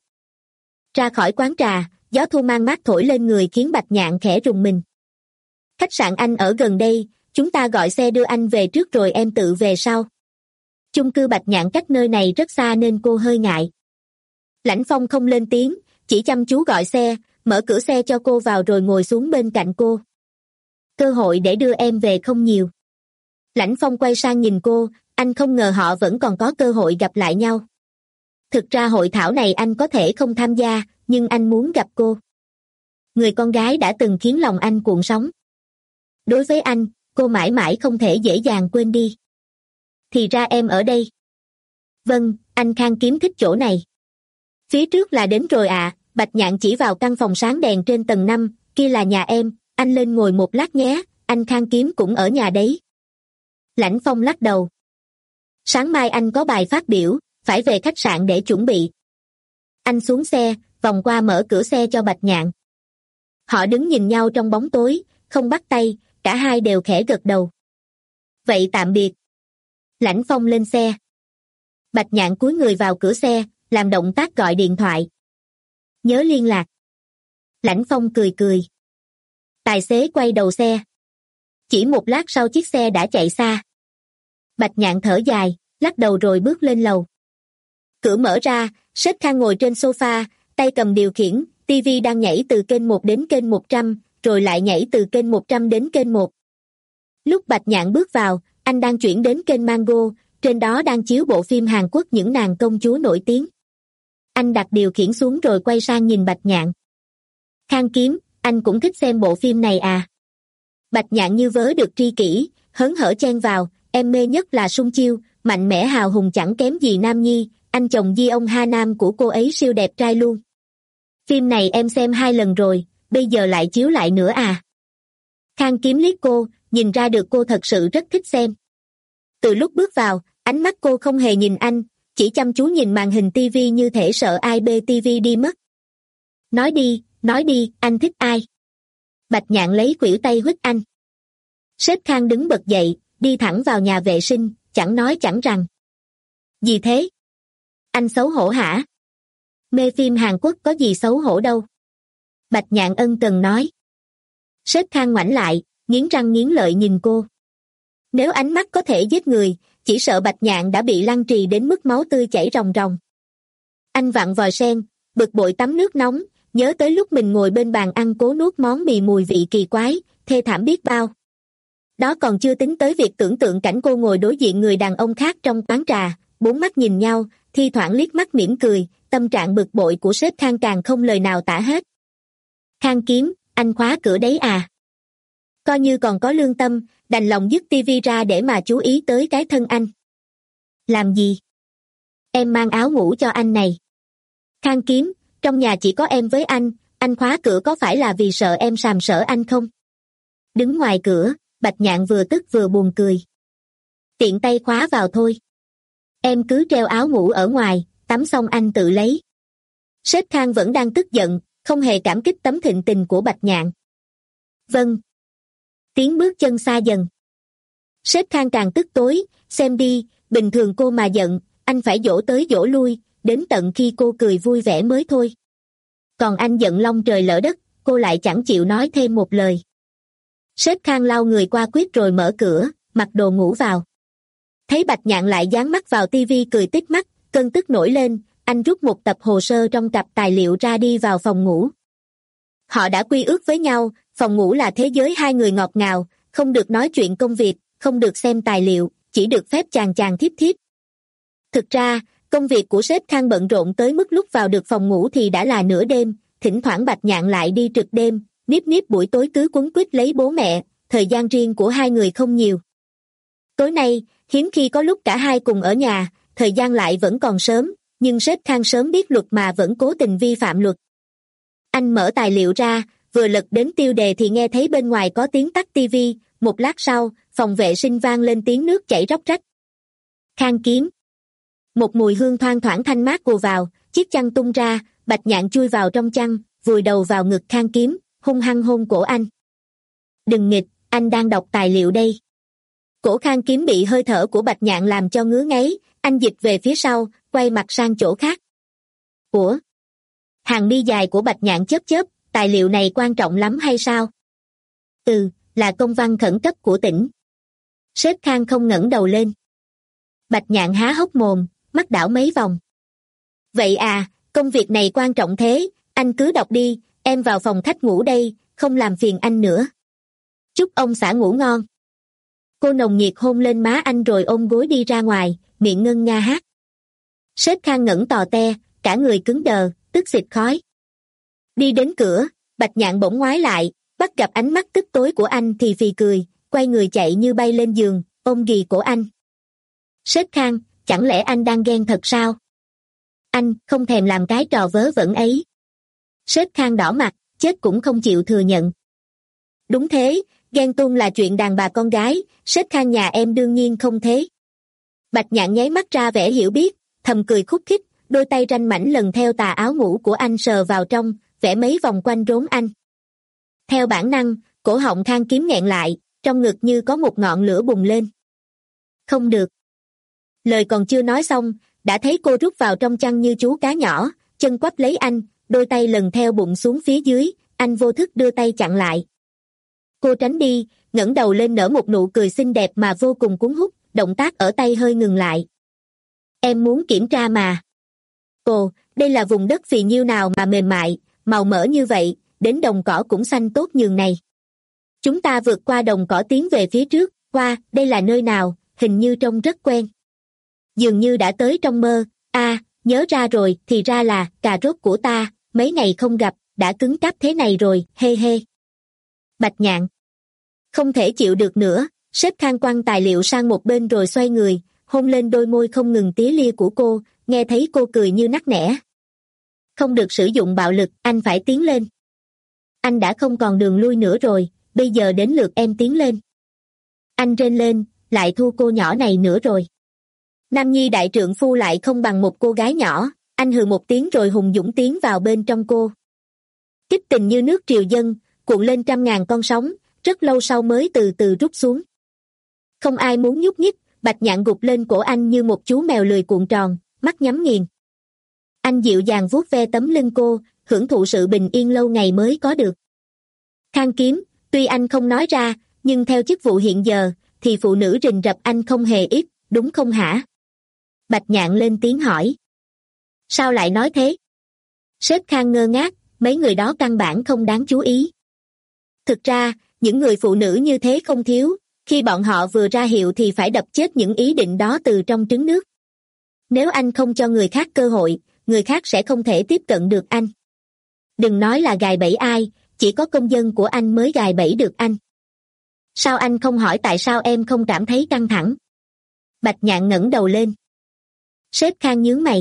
Ra khỏi quán trà, gió thu mang mát thổi lên người khiến Bạch Nhạn khẽ rùng mình. Khách sạn anh ở gần đây, chúng ta gọi xe đưa anh về trước rồi em tự về sau. Chung cư Bạch Nhạn cách nơi này rất xa nên cô hơi ngại. Lãnh Phong không lên tiếng, chỉ chăm chú gọi xe, mở cửa xe cho cô vào rồi ngồi xuống bên cạnh cô. Cơ hội để đưa em về không nhiều. Lãnh Phong quay sang nhìn cô, anh không ngờ họ vẫn còn có cơ hội gặp lại nhau. Thực ra hội thảo này anh có thể không tham gia, nhưng anh muốn gặp cô. Người con gái đã từng khiến lòng anh cuộn sóng. Đối với anh, cô mãi mãi không thể dễ dàng quên đi. Thì ra em ở đây. Vâng, anh Khang Kiếm thích chỗ này. Phía trước là đến rồi ạ. À, Bạch Nhạn chỉ vào căn phòng sáng đèn trên tầng năm, kia là nhà em, anh lên ngồi một lát nhé, anh Khang Kiếm cũng ở nhà đấy. Lãnh Phong lắc đầu. Sáng mai anh có bài phát biểu, phải về khách sạn để chuẩn bị. Anh xuống xe, vòng qua mở cửa xe cho Bạch Nhạn. Họ đứng nhìn nhau trong bóng tối, không bắt tay, cả hai đều khẽ gật đầu. Vậy tạm biệt. Lãnh Phong lên xe. Bạch Nhạn cúi người vào cửa xe, làm động tác gọi điện thoại. Nhớ liên lạc. Lãnh Phong cười cười. Tài xế quay đầu xe. Chỉ một lát sau chiếc xe đã chạy xa. Bạch Nhạn thở dài, lắc đầu rồi bước lên lầu. Cửa mở ra, Sếp Khang ngồi trên sofa, tay cầm điều khiển, ti vi đang nhảy từ kênh một đến kênh một trăm, rồi lại nhảy từ kênh một trăm đến kênh một. Lúc Bạch Nhạn bước vào, anh đang chuyển đến kênh Mango, trên đó đang chiếu bộ phim Hàn Quốc Những nàng công chúa nổi tiếng. Anh đặt điều khiển xuống rồi quay sang nhìn Bạch Nhạn. Khang Kiếm, anh cũng thích xem bộ phim này à? Bạch Nhạn như vớ được tri kỷ, hớn hở chen vào, em mê nhất là Sung Chiêu, mạnh mẽ hào hùng chẳng kém gì Nam Nhi, anh chồng Di ông Ha Nam của cô ấy siêu đẹp trai luôn. Phim này em xem hai lần rồi, bây giờ lại chiếu lại nữa à? Khang Kiếm liếc cô, nhìn ra được cô thật sự rất thích xem. Từ lúc bước vào, ánh mắt cô không hề nhìn anh, chỉ chăm chú nhìn màn hình tivi như thể sợ ai bê tivi đi mất. Nói đi, nói đi, anh thích ai? Bạch Nhạn lấy khuỷu tay huých anh. Sếp Khang đứng bật dậy, đi thẳng vào nhà vệ sinh, chẳng nói chẳng rằng. Gì thế? Anh xấu hổ hả? Mê phim Hàn Quốc có gì xấu hổ đâu. Bạch Nhạn ân cần nói. Sếp Khang ngoảnh lại, nghiến răng nghiến lợi nhìn cô. Nếu ánh mắt có thể giết người, chỉ sợ Bạch Nhạn đã bị lăng trì đến mức máu tươi chảy ròng ròng. Anh vặn vòi sen, bực bội tắm nước nóng, nhớ tới lúc mình ngồi bên bàn ăn cố nuốt món mì mùi vị kỳ quái, thê thảm biết bao. Đó còn chưa tính tới việc tưởng tượng cảnh cô ngồi đối diện người đàn ông khác trong quán trà, bốn mắt nhìn nhau, thi thoảng liếc mắt mỉm cười, tâm trạng bực bội của sếp Khang càng không lời nào tả hết. Khang Kiếm, anh khóa cửa đấy à? Coi như còn có lương tâm, đành lòng dứt tivi ra để mà chú ý tới cái thân anh. Làm gì? Em mang áo ngủ cho anh này. Khang Kiếm, trong nhà chỉ có em với anh, anh khóa cửa có phải là vì sợ em sàm sỡ anh không? Đứng ngoài cửa, Bạch Nhạn vừa tức vừa buồn cười. Tiện tay khóa vào thôi. Em cứ treo áo ngủ ở ngoài, tắm xong anh tự lấy. Sếp Khang vẫn đang tức giận, không hề cảm kích tấm thịnh tình của Bạch Nhạn. Vâng. Tiếng bước chân xa dần. Sếp Khang càng tức tối, xem đi, bình thường cô mà giận, anh phải dỗ tới dỗ lui, đến tận khi cô cười vui vẻ mới thôi. Còn anh giận long trời lỡ đất, cô lại chẳng chịu nói thêm một lời. Sếp Khang lau người qua quyết rồi mở cửa, mặc đồ ngủ vào. Thấy Bạch Nhạn lại dán mắt vào tivi cười tít mắt, cơn tức nổi lên, anh rút một tập hồ sơ trong cặp tài liệu ra đi vào phòng ngủ. Họ đã quy ước với nhau, phòng ngủ là thế giới hai người ngọt ngào, không được nói chuyện công việc, không được xem tài liệu, chỉ được phép chàng chàng thiếp thiếp. Thực ra, công việc của sếp Khang bận rộn tới mức lúc vào được phòng ngủ thì đã là nửa đêm, thỉnh thoảng Bạch Nhạn lại đi trực đêm, Niếp Niếp buổi tối cứ quấn quýt lấy bố mẹ, thời gian riêng của hai người không nhiều. Tối nay, hiếm khi có lúc cả hai cùng ở nhà, thời gian lại vẫn còn sớm, nhưng sếp Khang sớm biết luật mà vẫn cố tình vi phạm luật. Anh mở tài liệu ra, vừa lật đến tiêu đề thì nghe thấy bên ngoài có tiếng tắt tivi, một lát sau, phòng vệ sinh vang lên tiếng nước chảy róc rách. Khang kiếm. Một mùi hương thoang thoảng thanh mát ùa vào, chiếc chăn tung ra, Bạch Nhạn chui vào trong chăn, vùi đầu vào ngực Khang kiếm, hung hăng hôn cổ anh. Đừng nghịch, anh đang đọc tài liệu đây. Cổ Khang kiếm bị hơi thở của Bạch Nhạn làm cho ngứa ngáy, anh dịch về phía sau, quay mặt sang chỗ khác. Ủa? Hàng mi dài của Bạch Nhạn chớp chớp, tài liệu này quan trọng lắm hay sao? Ừ, là công văn khẩn cấp của tỉnh. Sếp Khang không ngẩng đầu lên. Bạch Nhạn há hốc mồm, mắt đảo mấy vòng. Vậy à, công việc này quan trọng thế, anh cứ đọc đi, em vào phòng khách ngủ đây, không làm phiền anh nữa. Chúc ông xã ngủ ngon. Cô nồng nhiệt hôn lên má anh rồi ôm gối đi ra ngoài, miệng ngân nga hát. Sếp Khang ngẩng tò te, cả người cứng đờ, tức xịt khói. Đi đến cửa, Bạch Nhạn bỗng ngoái lại, bắt gặp ánh mắt tức tối của anh thì phì cười, quay người chạy như bay lên giường, ôm ghì cổ anh. Sếp Khang, chẳng lẽ anh đang ghen thật sao? Anh không thèm làm cái trò vớ vẩn ấy. Sếp Khang đỏ mặt, chết cũng không chịu thừa nhận. Đúng thế, ghen tuông là chuyện đàn bà con gái, sếp Khang nhà em đương nhiên không thế. Bạch Nhạn nháy mắt ra vẻ hiểu biết, thầm cười khúc khích, đôi tay ranh mảnh lần theo tà áo ngủ của anh sờ vào trong, vẽ mấy vòng quanh rốn anh. Theo bản năng, cổ họng Khang kiếm nghẹn lại, trong ngực như có một ngọn lửa bùng lên. Không được. Lời còn chưa nói xong, đã thấy cô rút vào trong chăn như chú cá nhỏ, chân quắp lấy anh, đôi tay lần theo bụng xuống phía dưới, anh vô thức đưa tay chặn lại. Cô tránh đi, ngẩng đầu lên nở một nụ cười xinh đẹp mà vô cùng cuốn hút, động tác ở tay hơi ngừng lại. Em muốn kiểm tra mà. Ồ, đây là vùng đất phì nhiêu nào mà mềm mại, màu mỡ như vậy, đến đồng cỏ cũng xanh tốt nhường này. Chúng ta vượt qua đồng cỏ tiến về phía trước, qua, đây là nơi nào, hình như trông rất quen. Dường như đã tới trong mơ, a à, nhớ ra rồi, thì ra là cà rốt của ta, mấy ngày không gặp, đã cứng cáp thế này rồi, hê hê. Bạch Nhạn. Không thể chịu được nữa, sếp Khang quăng tài liệu sang một bên rồi xoay người, hôn lên đôi môi không ngừng tía lia của cô, nghe thấy cô cười như nắc nẻ. Không được sử dụng bạo lực, anh phải tiến lên. Anh đã không còn đường lui nữa rồi, bây giờ đến lượt em tiến lên. Anh rên lên, lại thua cô nhỏ này nữa rồi. Nam nhi đại trượng phu lại không bằng một cô gái nhỏ, anh hừ một tiếng rồi hùng dũng tiến vào bên trong cô. Kích tình như nước triều dân, cuộn lên trăm ngàn con sóng, rất lâu sau mới từ từ rút xuống. Không ai muốn nhúc nhích, Bạch Nhạn gục lên cổ anh như một chú mèo lười cuộn tròn, mắt nhắm nghiền. Anh dịu dàng vuốt ve tấm lưng cô, hưởng thụ sự bình yên lâu ngày mới có được. Khang kiếm, tuy anh không nói ra, nhưng theo chức vụ hiện giờ, thì phụ nữ rình rập anh không hề ít, đúng không hả? Bạch Nhạn lên tiếng hỏi. Sao lại nói thế? Sếp Khang ngơ ngác, mấy người đó căn bản không đáng chú ý. Thực ra, những người phụ nữ như thế không thiếu, khi bọn họ vừa ra hiệu thì phải đập chết những ý định đó từ trong trứng nước. Nếu anh không cho người khác cơ hội, người khác sẽ không thể tiếp cận được anh. Đừng nói là gài bẫy ai, chỉ có công dân của anh mới gài bẫy được anh. Sao anh không hỏi tại sao em không cảm thấy căng thẳng? Bạch Nhạn ngẩng đầu lên. Sếp Khang nhướng mày.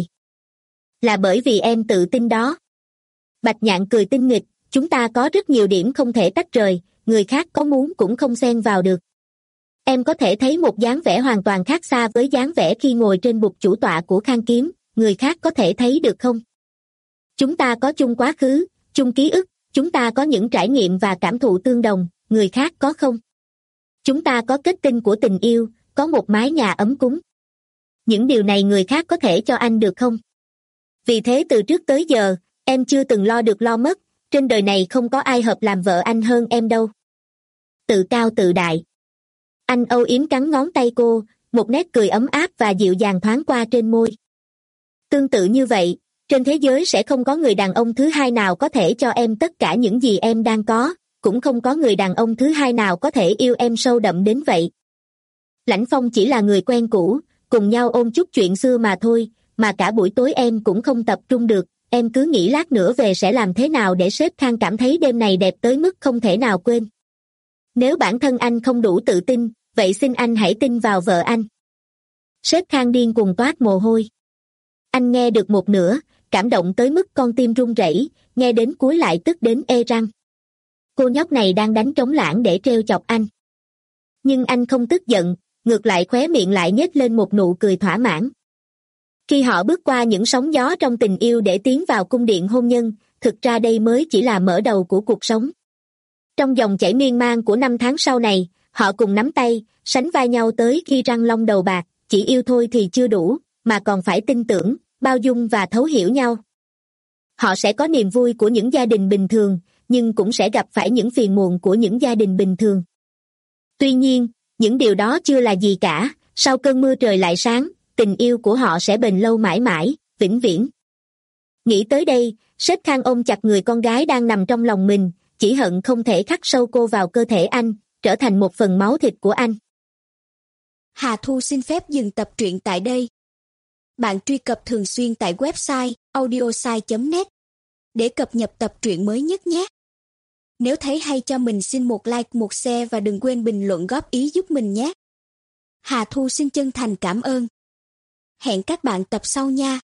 Là bởi vì em tự tin đó. Bạch Nhạn cười tinh nghịch, chúng ta có rất nhiều điểm không thể tách rời, người khác có muốn cũng không xen vào được. Em có thể thấy một dáng vẻ hoàn toàn khác xa với dáng vẻ khi ngồi trên bục chủ tọa của Khang kiếm, người khác có thể thấy được không? Chúng ta có chung quá khứ, chung ký ức, chúng ta có những trải nghiệm và cảm thụ tương đồng, người khác có không? Chúng ta có kết tinh của tình yêu, có một mái nhà ấm cúng. Những điều này người khác có thể cho anh được không? Vì thế từ trước tới giờ, em chưa từng lo được lo mất, trên đời này không có ai hợp làm vợ anh hơn em đâu. Tự cao tự đại. Anh âu yếm cắn ngón tay cô, một nét cười ấm áp và dịu dàng thoáng qua trên môi. Tương tự như vậy, trên thế giới sẽ không có người đàn ông thứ hai nào có thể cho em tất cả những gì em đang có, cũng không có người đàn ông thứ hai nào có thể yêu em sâu đậm đến vậy. Lãnh Phong chỉ là người quen cũ, cùng nhau ôn chút chuyện xưa mà thôi, mà cả buổi tối em cũng không tập trung được, em cứ nghĩ lát nữa về sẽ làm thế nào để sếp Khang cảm thấy đêm này đẹp tới mức không thể nào quên. Nếu bản thân anh không đủ tự tin, vậy xin anh hãy tin vào vợ anh. Sếp Khang điên cuồng toát mồ hôi. Anh nghe được một nửa, cảm động tới mức con tim run rẩy, nghe đến cuối lại tức đến ê răng. Cô nhóc này đang đánh trống lãng để trêu chọc anh. Nhưng anh không tức giận, ngược lại khóe miệng lại nhếch lên một nụ cười thỏa mãn. Khi họ bước qua những sóng gió trong tình yêu để tiến vào cung điện hôn nhân, thực ra đây mới chỉ là mở đầu của cuộc sống. Trong dòng chảy miên man của năm tháng sau này, họ cùng nắm tay, sánh vai nhau tới khi răng long đầu bạc, chỉ yêu thôi thì chưa đủ, mà còn phải tin tưởng, bao dung và thấu hiểu nhau. Họ sẽ có niềm vui của những gia đình bình thường, nhưng cũng sẽ gặp phải những phiền muộn của những gia đình bình thường. Tuy nhiên, những điều đó chưa là gì cả, sau cơn mưa trời lại sáng, tình yêu của họ sẽ bền lâu mãi mãi, vĩnh viễn. Nghĩ tới đây, sếp Khang ôm chặt người con gái đang nằm trong lòng mình, chỉ hận không thể khắc sâu cô vào cơ thể anh, trở thành một phần máu thịt của anh. Hà Thu xin phép dừng tập truyện tại đây. Bạn truy cập thường xuyên tại website audiosai chấm net để cập nhật tập truyện mới nhất nhé. Nếu thấy hay cho mình xin một like, một share và đừng quên bình luận góp ý giúp mình nhé. Hà Thu xin chân thành cảm ơn. Hẹn các bạn tập sau nha.